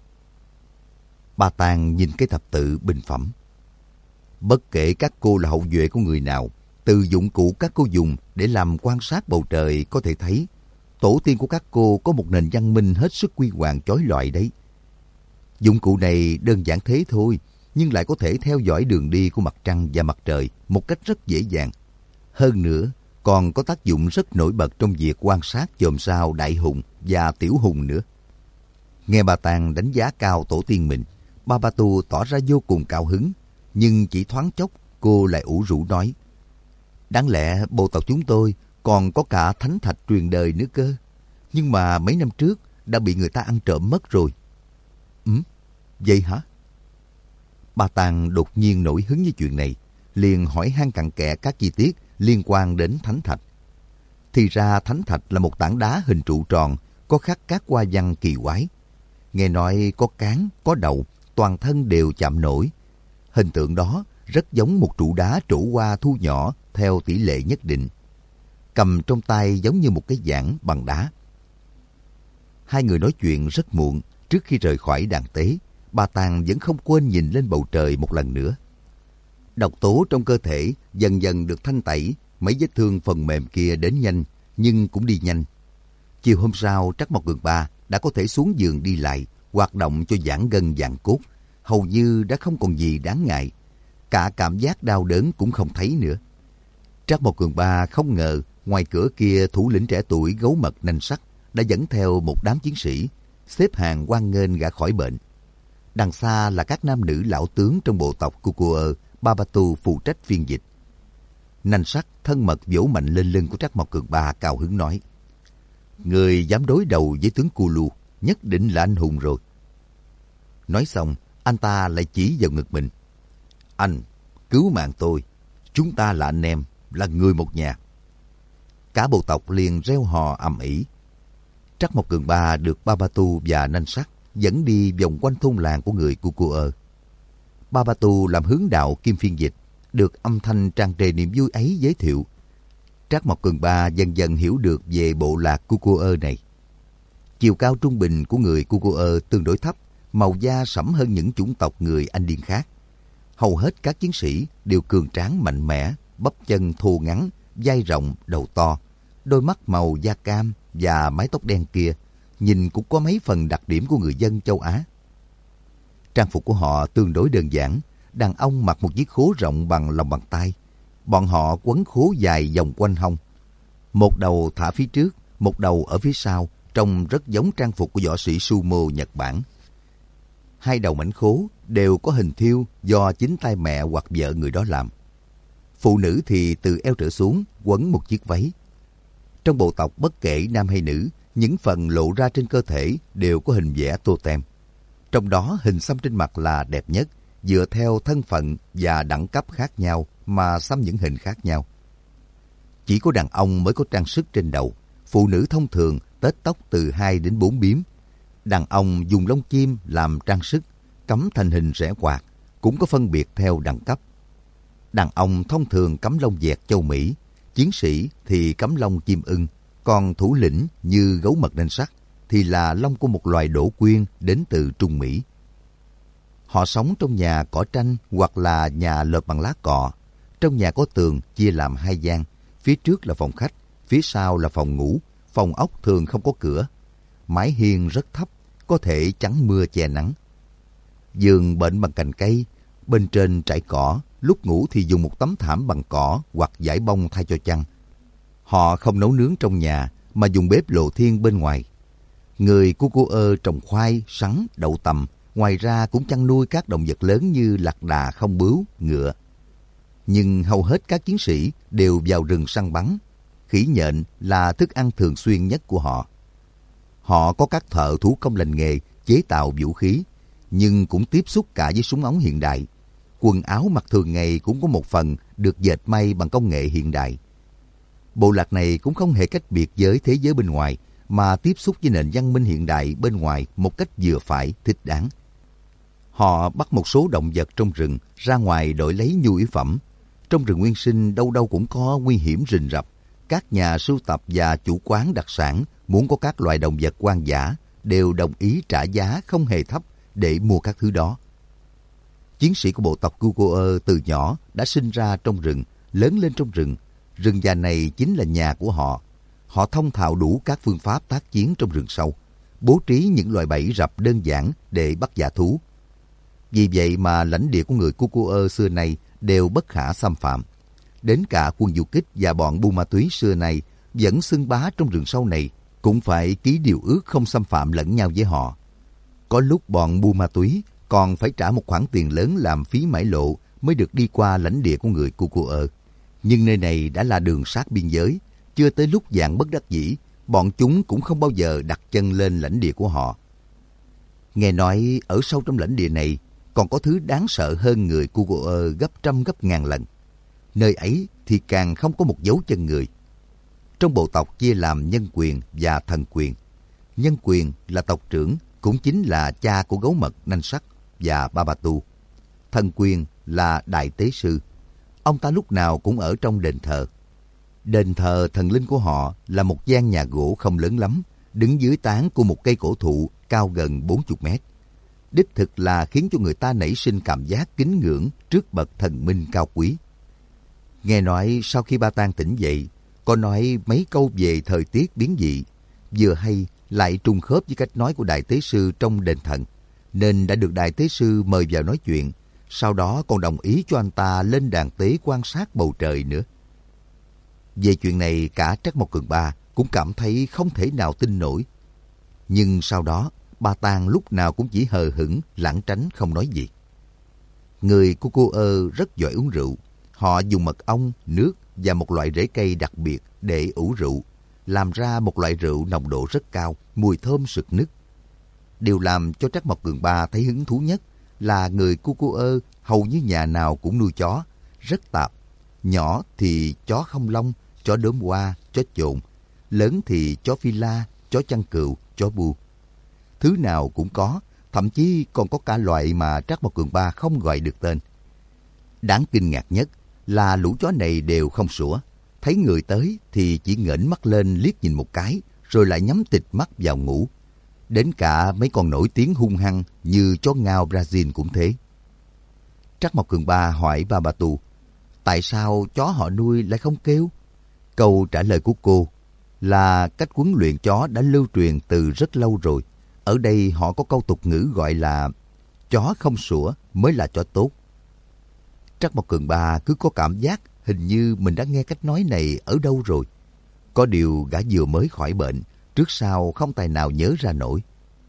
A: Ba Tàng nhìn cái thập tự bình phẩm. Bất kể các cô là hậu duệ của người nào, từ dụng cụ các cô dùng để làm quan sát bầu trời có thể thấy, tổ tiên của các cô có một nền văn minh hết sức huy hoàng chói lọi đấy. Dụng cụ này đơn giản thế thôi, nhưng lại có thể theo dõi đường đi của mặt trăng và mặt trời một cách rất dễ dàng. Hơn nữa, còn có tác dụng rất nổi bật trong việc quan sát chòm sao đại hùng và tiểu hùng nữa. Nghe bà Tàng đánh giá cao tổ tiên mình, Ba Ba Tu tỏ ra vô cùng cao hứng, nhưng chỉ thoáng chốc cô lại ủ rũ nói: đáng lẽ bộ tộc chúng tôi còn có cả thánh thạch truyền đời nữa cơ, nhưng mà mấy năm trước đã bị người ta ăn trộm mất rồi. Ừ, vậy hả? Ba Tàng đột nhiên nổi hứng với chuyện này, liền hỏi han cặn kẽ các chi tiết liên quan đến thánh thạch. Thì ra thánh thạch là một tảng đá hình trụ tròn, có khắc các hoa văn kỳ quái. Nghe nói có cán, có đầu, toàn thân đều chạm nổi. Hình tượng đó rất giống một trụ đá trổ hoa thu nhỏ theo tỷ lệ nhất định. Cầm trong tay giống như một cái giảng bằng đá. Hai người nói chuyện rất muộn. Trước khi rời khỏi đàn tế, Ba Tàng vẫn không quên nhìn lên bầu trời một lần nữa. Độc tố trong cơ thể dần dần được thanh tẩy, mấy vết thương phần mềm kia đến nhanh, nhưng cũng đi nhanh. Chiều hôm sau, Trắc Mộc Cường Ba đã có thể xuống giường đi lại, hoạt động cho giãn gân giãn cốt, hầu như đã không còn gì đáng ngại. Cả cảm giác đau đớn cũng không thấy nữa. Trắc Mộc Cường Ba không ngờ ngoài cửa kia thủ lĩnh trẻ tuổi gấu mật nanh sắt đã dẫn theo một đám chiến sĩ, xếp hàng hoan nghênh gã khỏi bệnh. Đằng xa là các nam nữ lão tướng trong bộ tộc Kukuơ, Ba Ba Tu phụ trách phiên dịch. Nanh sắt thân mật vỗ mạnh lên lưng của Trắc Mộc Cường Ba, cao hứng nói: người dám đối đầu với tướng Kulu nhất định là anh hùng rồi. Nói xong, anh ta lại chỉ vào ngực mình: anh, cứu mạng tôi. Chúng ta là anh em, là người một nhà. Cả bộ tộc liền reo hò ầm ĩ. Trắc Mộc Cường Ba được Ba Ba Tu và Nanh sắt dẫn đi vòng quanh thôn làng của người Kukuơ. Ba Ba Tu làm hướng đạo kim phiên dịch, được âm thanh tràn trề niềm vui ấy giới thiệu. Trắc Mộc Cường Ba dần dần hiểu được về bộ lạc Kukuơ này. Chiều cao trung bình của người Kukuơ tương đối thấp, màu da sẫm hơn những chủng tộc người Anh Điên khác. Hầu hết các chiến sĩ đều cường tráng mạnh mẽ, bắp chân thô ngắn, vai rộng, đầu to, đôi mắt màu da cam và mái tóc đen kia, nhìn cũng có mấy phần đặc điểm của người dân châu Á. Trang phục của họ tương đối đơn giản, đàn ông mặc một chiếc khố rộng bằng lòng bàn tay. Bọn họ quấn khố dài vòng quanh hông. Một đầu thả phía trước, một đầu ở phía sau, trông rất giống trang phục của võ sĩ sumo Nhật Bản. Hai đầu mảnh khố đều có hình thiêu do chính tay mẹ hoặc vợ người đó làm. Phụ nữ thì từ eo trở xuống quấn một chiếc váy. Trong bộ tộc bất kể nam hay nữ, những phần lộ ra trên cơ thể đều có hình vẽ totem. Trong đó hình xăm trên mặt là đẹp nhất, dựa theo thân phận và đẳng cấp khác nhau mà xăm những hình khác nhau. Chỉ có đàn ông mới có trang sức trên đầu, phụ nữ thông thường tết tóc từ hai đến bốn bím. Đàn ông dùng lông chim làm trang sức, cắm thành hình rẽ quạt, cũng có phân biệt theo đẳng cấp. Đàn ông thông thường cắm lông vẹt châu Mỹ, chiến sĩ thì cắm lông chim ưng, còn thủ lĩnh như gấu mật nanh sắt thì là lông của một loài đỗ quyên đến từ Trung Mỹ. Họ sống trong nhà cỏ tranh hoặc là nhà lợp bằng lá cọ. Trong nhà có tường chia làm hai gian, phía trước là phòng khách, phía sau là phòng ngủ. Phòng ốc thường không có cửa. Mái hiên rất thấp, có thể chắn mưa che nắng. Giường bệnh bằng cành cây, bên trên trải cỏ, lúc ngủ thì dùng một tấm thảm bằng cỏ hoặc vải bông thay cho chăn. Họ không nấu nướng trong nhà mà dùng bếp lộ thiên bên ngoài. Người Kukuơ trồng khoai, sắn, đậu tằm, ngoài ra cũng chăn nuôi các động vật lớn như lạc đà, không bướu, ngựa. Nhưng hầu hết các chiến sĩ đều vào rừng săn bắn. Khỉ nhện là thức ăn thường xuyên nhất của họ. Họ có các thợ thủ công lành nghề chế tạo vũ khí, nhưng cũng tiếp xúc cả với súng ống hiện đại. Quần áo mặc thường ngày cũng có một phần được dệt may bằng công nghệ hiện đại. Bộ lạc này cũng không hề cách biệt với thế giới bên ngoài, mà tiếp xúc với nền văn minh hiện đại bên ngoài một cách vừa phải, thích đáng. Họ bắt một số động vật trong rừng ra ngoài đổi lấy nhu yếu phẩm. Trong rừng nguyên sinh đâu đâu cũng có nguy hiểm rình rập. Các nhà sưu tập và chủ quán đặc sản muốn có các loài động vật hoang dã đều đồng ý trả giá không hề thấp để mua các thứ đó. Chiến sĩ của bộ tộc Kuko-ơ từ nhỏ đã sinh ra trong rừng, lớn lên trong rừng. Rừng già này chính là nhà của họ. Họ thông thạo đủ các phương pháp tác chiến trong rừng sâu, bố trí những loại bẫy rập đơn giản để bắt dã thú. Vì vậy mà lãnh địa của người Kuko-ơ xưa nay đều bất khả xâm phạm. Đến cả quân du kích và bọn buôn ma túy xưa nay vẫn xưng bá trong rừng sâu này cũng phải ký điều ước không xâm phạm lẫn nhau với họ. Có lúc bọn buôn ma túy còn phải trả một khoản tiền lớn làm phí mãi lộ mới được đi qua lãnh địa của người Kuko-ơ. Nhưng nơi này đã là đường sát biên giới, chưa tới lúc dạng bất đắc dĩ, bọn chúng cũng không bao giờ đặt chân lên lãnh địa của họ. Nghe nói ở sâu trong lãnh địa này còn có thứ đáng sợ hơn người Kuko-ơ gấp trăm gấp ngàn lần. Nơi ấy thì càng không có một dấu chân người. Trong bộ tộc chia làm nhân quyền và thần quyền. Nhân quyền là tộc trưởng, cũng chính là cha của gấu mật nanh sắt và Babatu. Thần quyền là đại tế sư. Ông ta lúc nào cũng ở trong đền thờ. Đền thờ thần linh của họ là một gian nhà gỗ không lớn lắm, đứng dưới tán của một cây cổ thụ cao gần bốn mươi mét. Đích thực là khiến cho người ta nảy sinh cảm giác kính ngưỡng trước bậc thần minh cao quý. Nghe nói sau khi Ba Tang tỉnh dậy, có nói mấy câu về thời tiết biến dị, vừa hay lại trùng khớp với cách nói của đại tế sư trong đền thần, nên đã được đại tế sư mời vào nói chuyện, sau đó còn đồng ý cho anh ta lên đàn tế quan sát bầu trời nữa. Về chuyện này cả Trắc Mộc Cường Ba cũng cảm thấy không thể nào tin nổi. Nhưng sau đó, Ba Tang lúc nào cũng chỉ hờ hững, lảng tránh không nói gì. Người Kuko-ơ rất giỏi uống rượu. Họ dùng mật ong, nước và một loại rễ cây đặc biệt để ủ rượu, làm ra một loại rượu nồng độ rất cao, mùi thơm sực nức. Điều làm cho Trắc Mộc Cường Ba thấy hứng thú nhất là người Kuko-ơ hầu như nhà nào cũng nuôi chó, rất tạp. Nhỏ thì chó không lông, chó đốm hoa, chó chồn. Lớn thì chó phi la, chó chăn cừu, chó bu. Thứ nào cũng có, thậm chí còn có cả loại mà Trắc Mộc Cường Ba không gọi được tên. Đáng kinh ngạc nhất là lũ chó này đều không sủa. Thấy người tới thì chỉ nghển mắt lên liếc nhìn một cái, rồi lại nhắm tịt mắt vào ngủ. Đến cả mấy con nổi tiếng hung hăng như chó ngao Brazil cũng thế. Trắc Mộc Cường Ba hỏi Babatu, tại sao chó họ nuôi lại không kêu? Câu trả lời của cô là cách huấn luyện chó đã lưu truyền từ rất lâu rồi. Ở đây họ có câu tục ngữ gọi là chó không sủa mới là chó tốt. Trắc Mộc Cường Ba cứ có cảm giác hình như mình đã nghe cách nói này ở đâu rồi. Có điều gã vừa mới khỏi bệnh, trước sau không tài nào nhớ ra nổi.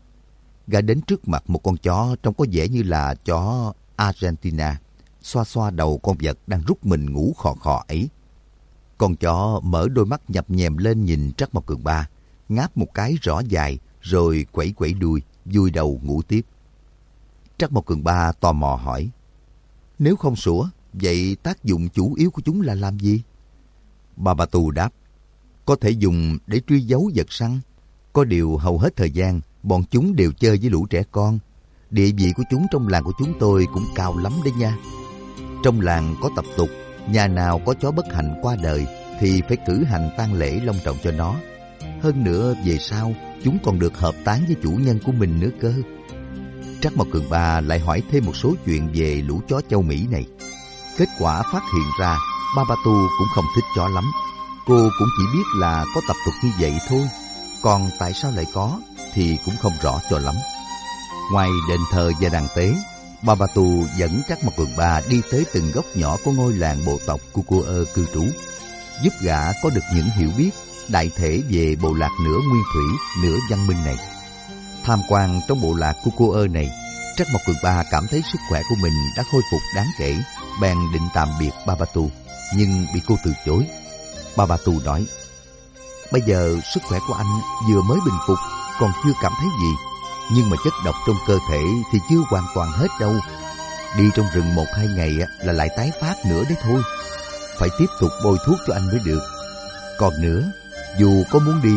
A: Gã đến trước mặt một con chó trông có vẻ như là chó Argentina, xoa xoa đầu con vật đang rút mình ngủ khò khò ấy. Con chó mở đôi mắt nhập nhèm lên nhìn Trắc Mộc Cường Ba, ngáp một cái rõ dài, rồi quẩy quẩy đuôi, vùi đầu ngủ tiếp. Trắc Mộc Cường Ba tò mò hỏi, nếu không sủa, vậy tác dụng chủ yếu của chúng là làm gì? Babatu đáp, có thể dùng để truy dấu vật săn. Có điều hầu hết thời gian, bọn chúng đều chơi với lũ trẻ con. Địa vị của chúng trong làng của chúng tôi cũng cao lắm đấy nha. Trong làng có tập tục, nhà nào có chó bất hạnh qua đời thì phải cử hành tang lễ long trọng cho nó. Hơn nữa về sau, chúng còn được hợp táng với chủ nhân của mình nữa cơ. Trắc Mộc Cường Ba lại hỏi thêm một số chuyện về lũ chó châu Mỹ này. Kết quả phát hiện ra Babatu cũng không thích chó lắm. Cô cũng chỉ biết là có tập tục như vậy thôi. Còn tại sao lại có thì cũng không rõ cho lắm. Ngoài đền thờ và đàn tế, Babatu dẫn Trắc Mộc Cường Ba đi tới từng góc nhỏ của ngôi làng bộ tộc Kuko-ơ cư trú, giúp gã có được những hiểu biết đại thể về bộ lạc nửa nguyên thủy, nửa văn minh này. Tham quan trong bộ lạc Kuko-ơ này, Trắc Mộc Cường Ba cảm thấy sức khỏe của mình đã khôi phục đáng kể, bèn định tạm biệt Babatu, nhưng bị cô từ chối. Babatu nói, bây giờ sức khỏe của anh vừa mới bình phục, còn chưa cảm thấy gì, nhưng mà chất độc trong cơ thể thì chưa hoàn toàn hết đâu. Đi trong rừng một hai ngày là lại tái phát nữa đấy thôi. Phải tiếp tục bôi thuốc cho anh mới được. Còn nữa, dù có muốn đi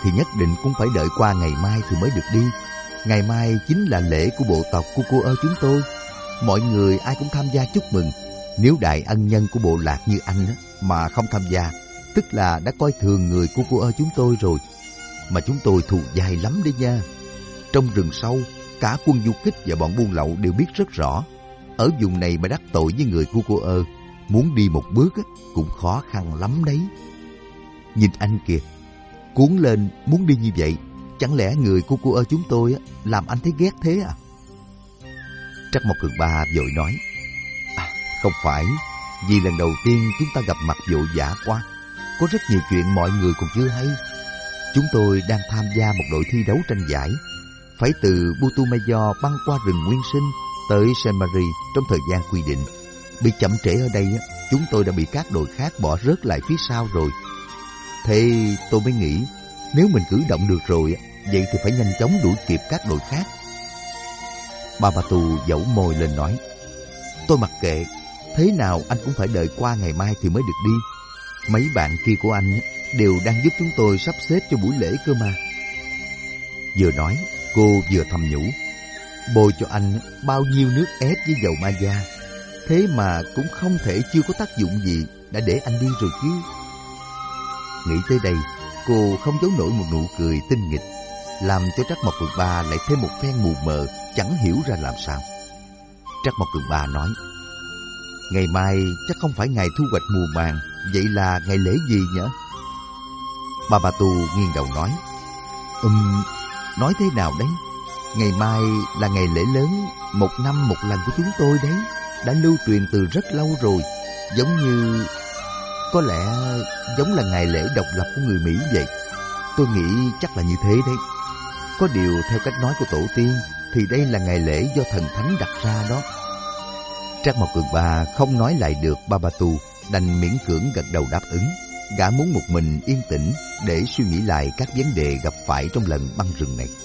A: thì nhất định cũng phải đợi qua ngày mai thì mới được đi. Ngày mai chính là lễ của bộ tộc của cô ơ chúng tôi. Mọi người ai cũng tham gia chúc mừng. Nếu đại ân nhân của bộ lạc như anh mà không tham gia, tức là đã coi thường người của cô ơ chúng tôi rồi. Mà chúng tôi thù dai lắm đấy nha. Trong rừng sâu, cả quân du kích và bọn buôn lậu đều biết rất rõ. Ở vùng này mà đắc tội với người của cô ơ, muốn đi một bước cũng khó khăn lắm đấy. Nhìn anh kìa, cuốn lên muốn đi như vậy. Chẳng lẽ người của cô ơ chúng tôi làm anh thấy ghét thế à? Trắc Mộc Cường Ba vội nói, à, không phải, vì lần đầu tiên chúng ta gặp mặt vội vã quá. Có rất nhiều chuyện mọi người còn chưa hay. Chúng tôi đang tham gia một đội thi đấu tranh giải, phải từ Putumayo băng qua rừng Nguyên Sinh tới Saint Marie trong thời gian quy định. Bị chậm trễ ở đây, chúng tôi đã bị các đội khác bỏ rớt lại phía sau rồi. Thế tôi mới nghĩ, nếu mình cử động được rồi, vậy thì phải nhanh chóng đuổi kịp các đội khác. Babatu dẫu môi lên nói, tôi mặc kệ, thế nào anh cũng phải đợi qua ngày mai thì mới được đi. Mấy bạn kia của anh đều đang giúp chúng tôi sắp xếp cho buổi lễ cơ mà. Vừa nói, cô vừa thầm nhủ, bôi cho anh bao nhiêu nước ép với dầu ma da, thế mà cũng không thể chưa có tác dụng gì đã để anh đi rồi chứ. Nghĩ tới đây, cô không giấu nổi một nụ cười tinh nghịch, làm cho Trắc Mộc Cường Ba lại thêm một phen mù mờ, chẳng hiểu ra làm sao. Trắc Mộc Cường Ba nói, ngày mai chắc không phải ngày thu hoạch mùa màng, vậy là ngày lễ gì nhỉ? Babatu nghiêng đầu nói, Ừm, nói thế nào đấy? Ngày mai là ngày lễ lớn, một năm một lần của chúng tôi đấy, đã lưu truyền từ rất lâu rồi, giống như... Có lẽ giống là ngày lễ độc lập của người Mỹ vậy. Tôi nghĩ chắc là như thế đấy. Có điều theo cách nói của tổ tiên thì đây là ngày lễ do thần thánh đặt ra đó. Trắc Mộc Cường Ba không nói lại được Babatu, đành miễn cưỡng gật đầu đáp ứng. Gã muốn một mình yên tĩnh để suy nghĩ lại các vấn đề gặp phải trong lần băng rừng này.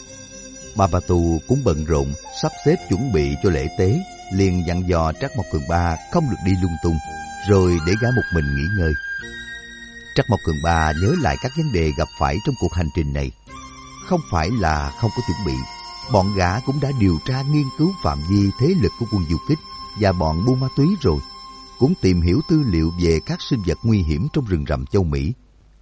A: Babatu cũng bận rộn sắp xếp chuẩn bị cho lễ tế, liền dặn dò Trắc Mộc Cường Ba không được đi lung tung, rồi để gã một mình nghỉ ngơi. Trắc Mộc Cường Ba nhớ lại các vấn đề gặp phải trong cuộc hành trình này. Không phải là không có chuẩn bị, bọn gã cũng đã điều tra nghiên cứu phạm vi thế lực của quân du kích và bọn buôn ma túy rồi, cũng tìm hiểu tư liệu về các sinh vật nguy hiểm trong rừng rậm châu Mỹ.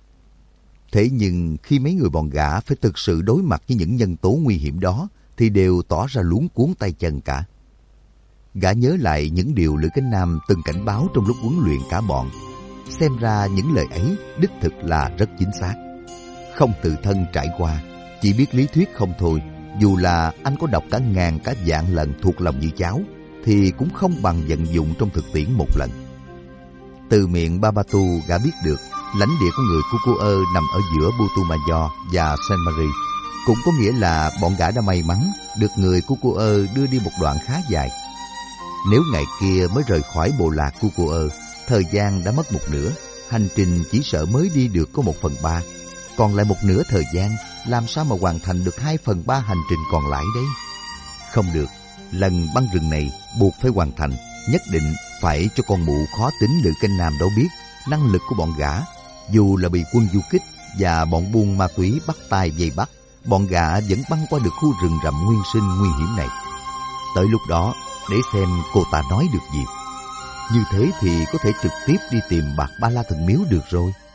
A: Thế nhưng khi mấy người bọn gã phải thực sự đối mặt với những nhân tố nguy hiểm đó thì đều tỏ ra luống cuống tay chân cả. Gã nhớ lại những điều Lữ Cánh Nam từng cảnh báo trong lúc huấn luyện cả bọn. Xem ra những lời ấy đích thực là rất chính xác. Không tự thân trải qua, chỉ biết lý thuyết không thôi, dù là anh có đọc cả ngàn cả vạn lần thuộc lòng như cháo, thì cũng không bằng vận dụng trong thực tiễn một lần. Từ miệng Babatu gã biết được lãnh địa của người của cô ơ nằm ở giữa Putumayo và Saint Marie, cũng có nghĩa là bọn gã đã may mắn được người của cô ơ đưa đi một đoạn khá dài. Nếu ngày kia mới rời khỏi bộ lạc của cô ơ, thời gian đã mất một nửa, hành trình chỉ sợ mới đi được có một phần ba, còn lại một nửa thời gian làm sao mà hoàn thành được hai phần ba hành trình còn lại đấy? Không được, lần băng rừng này buộc phải hoàn thành, nhất định phải cho con mụ khó tính Lữ Cánh Nam đó biết năng lực của bọn gã. Dù là bị quân du kích và bọn buôn ma túy bắt tay vây bắt, bọn gã vẫn băng qua được khu rừng rậm nguyên sinh nguy hiểm này. Tới lúc đó, để xem cô ta nói được gì. Như thế thì có thể trực tiếp đi tìm Bạc Ba La Thần Miếu được rồi.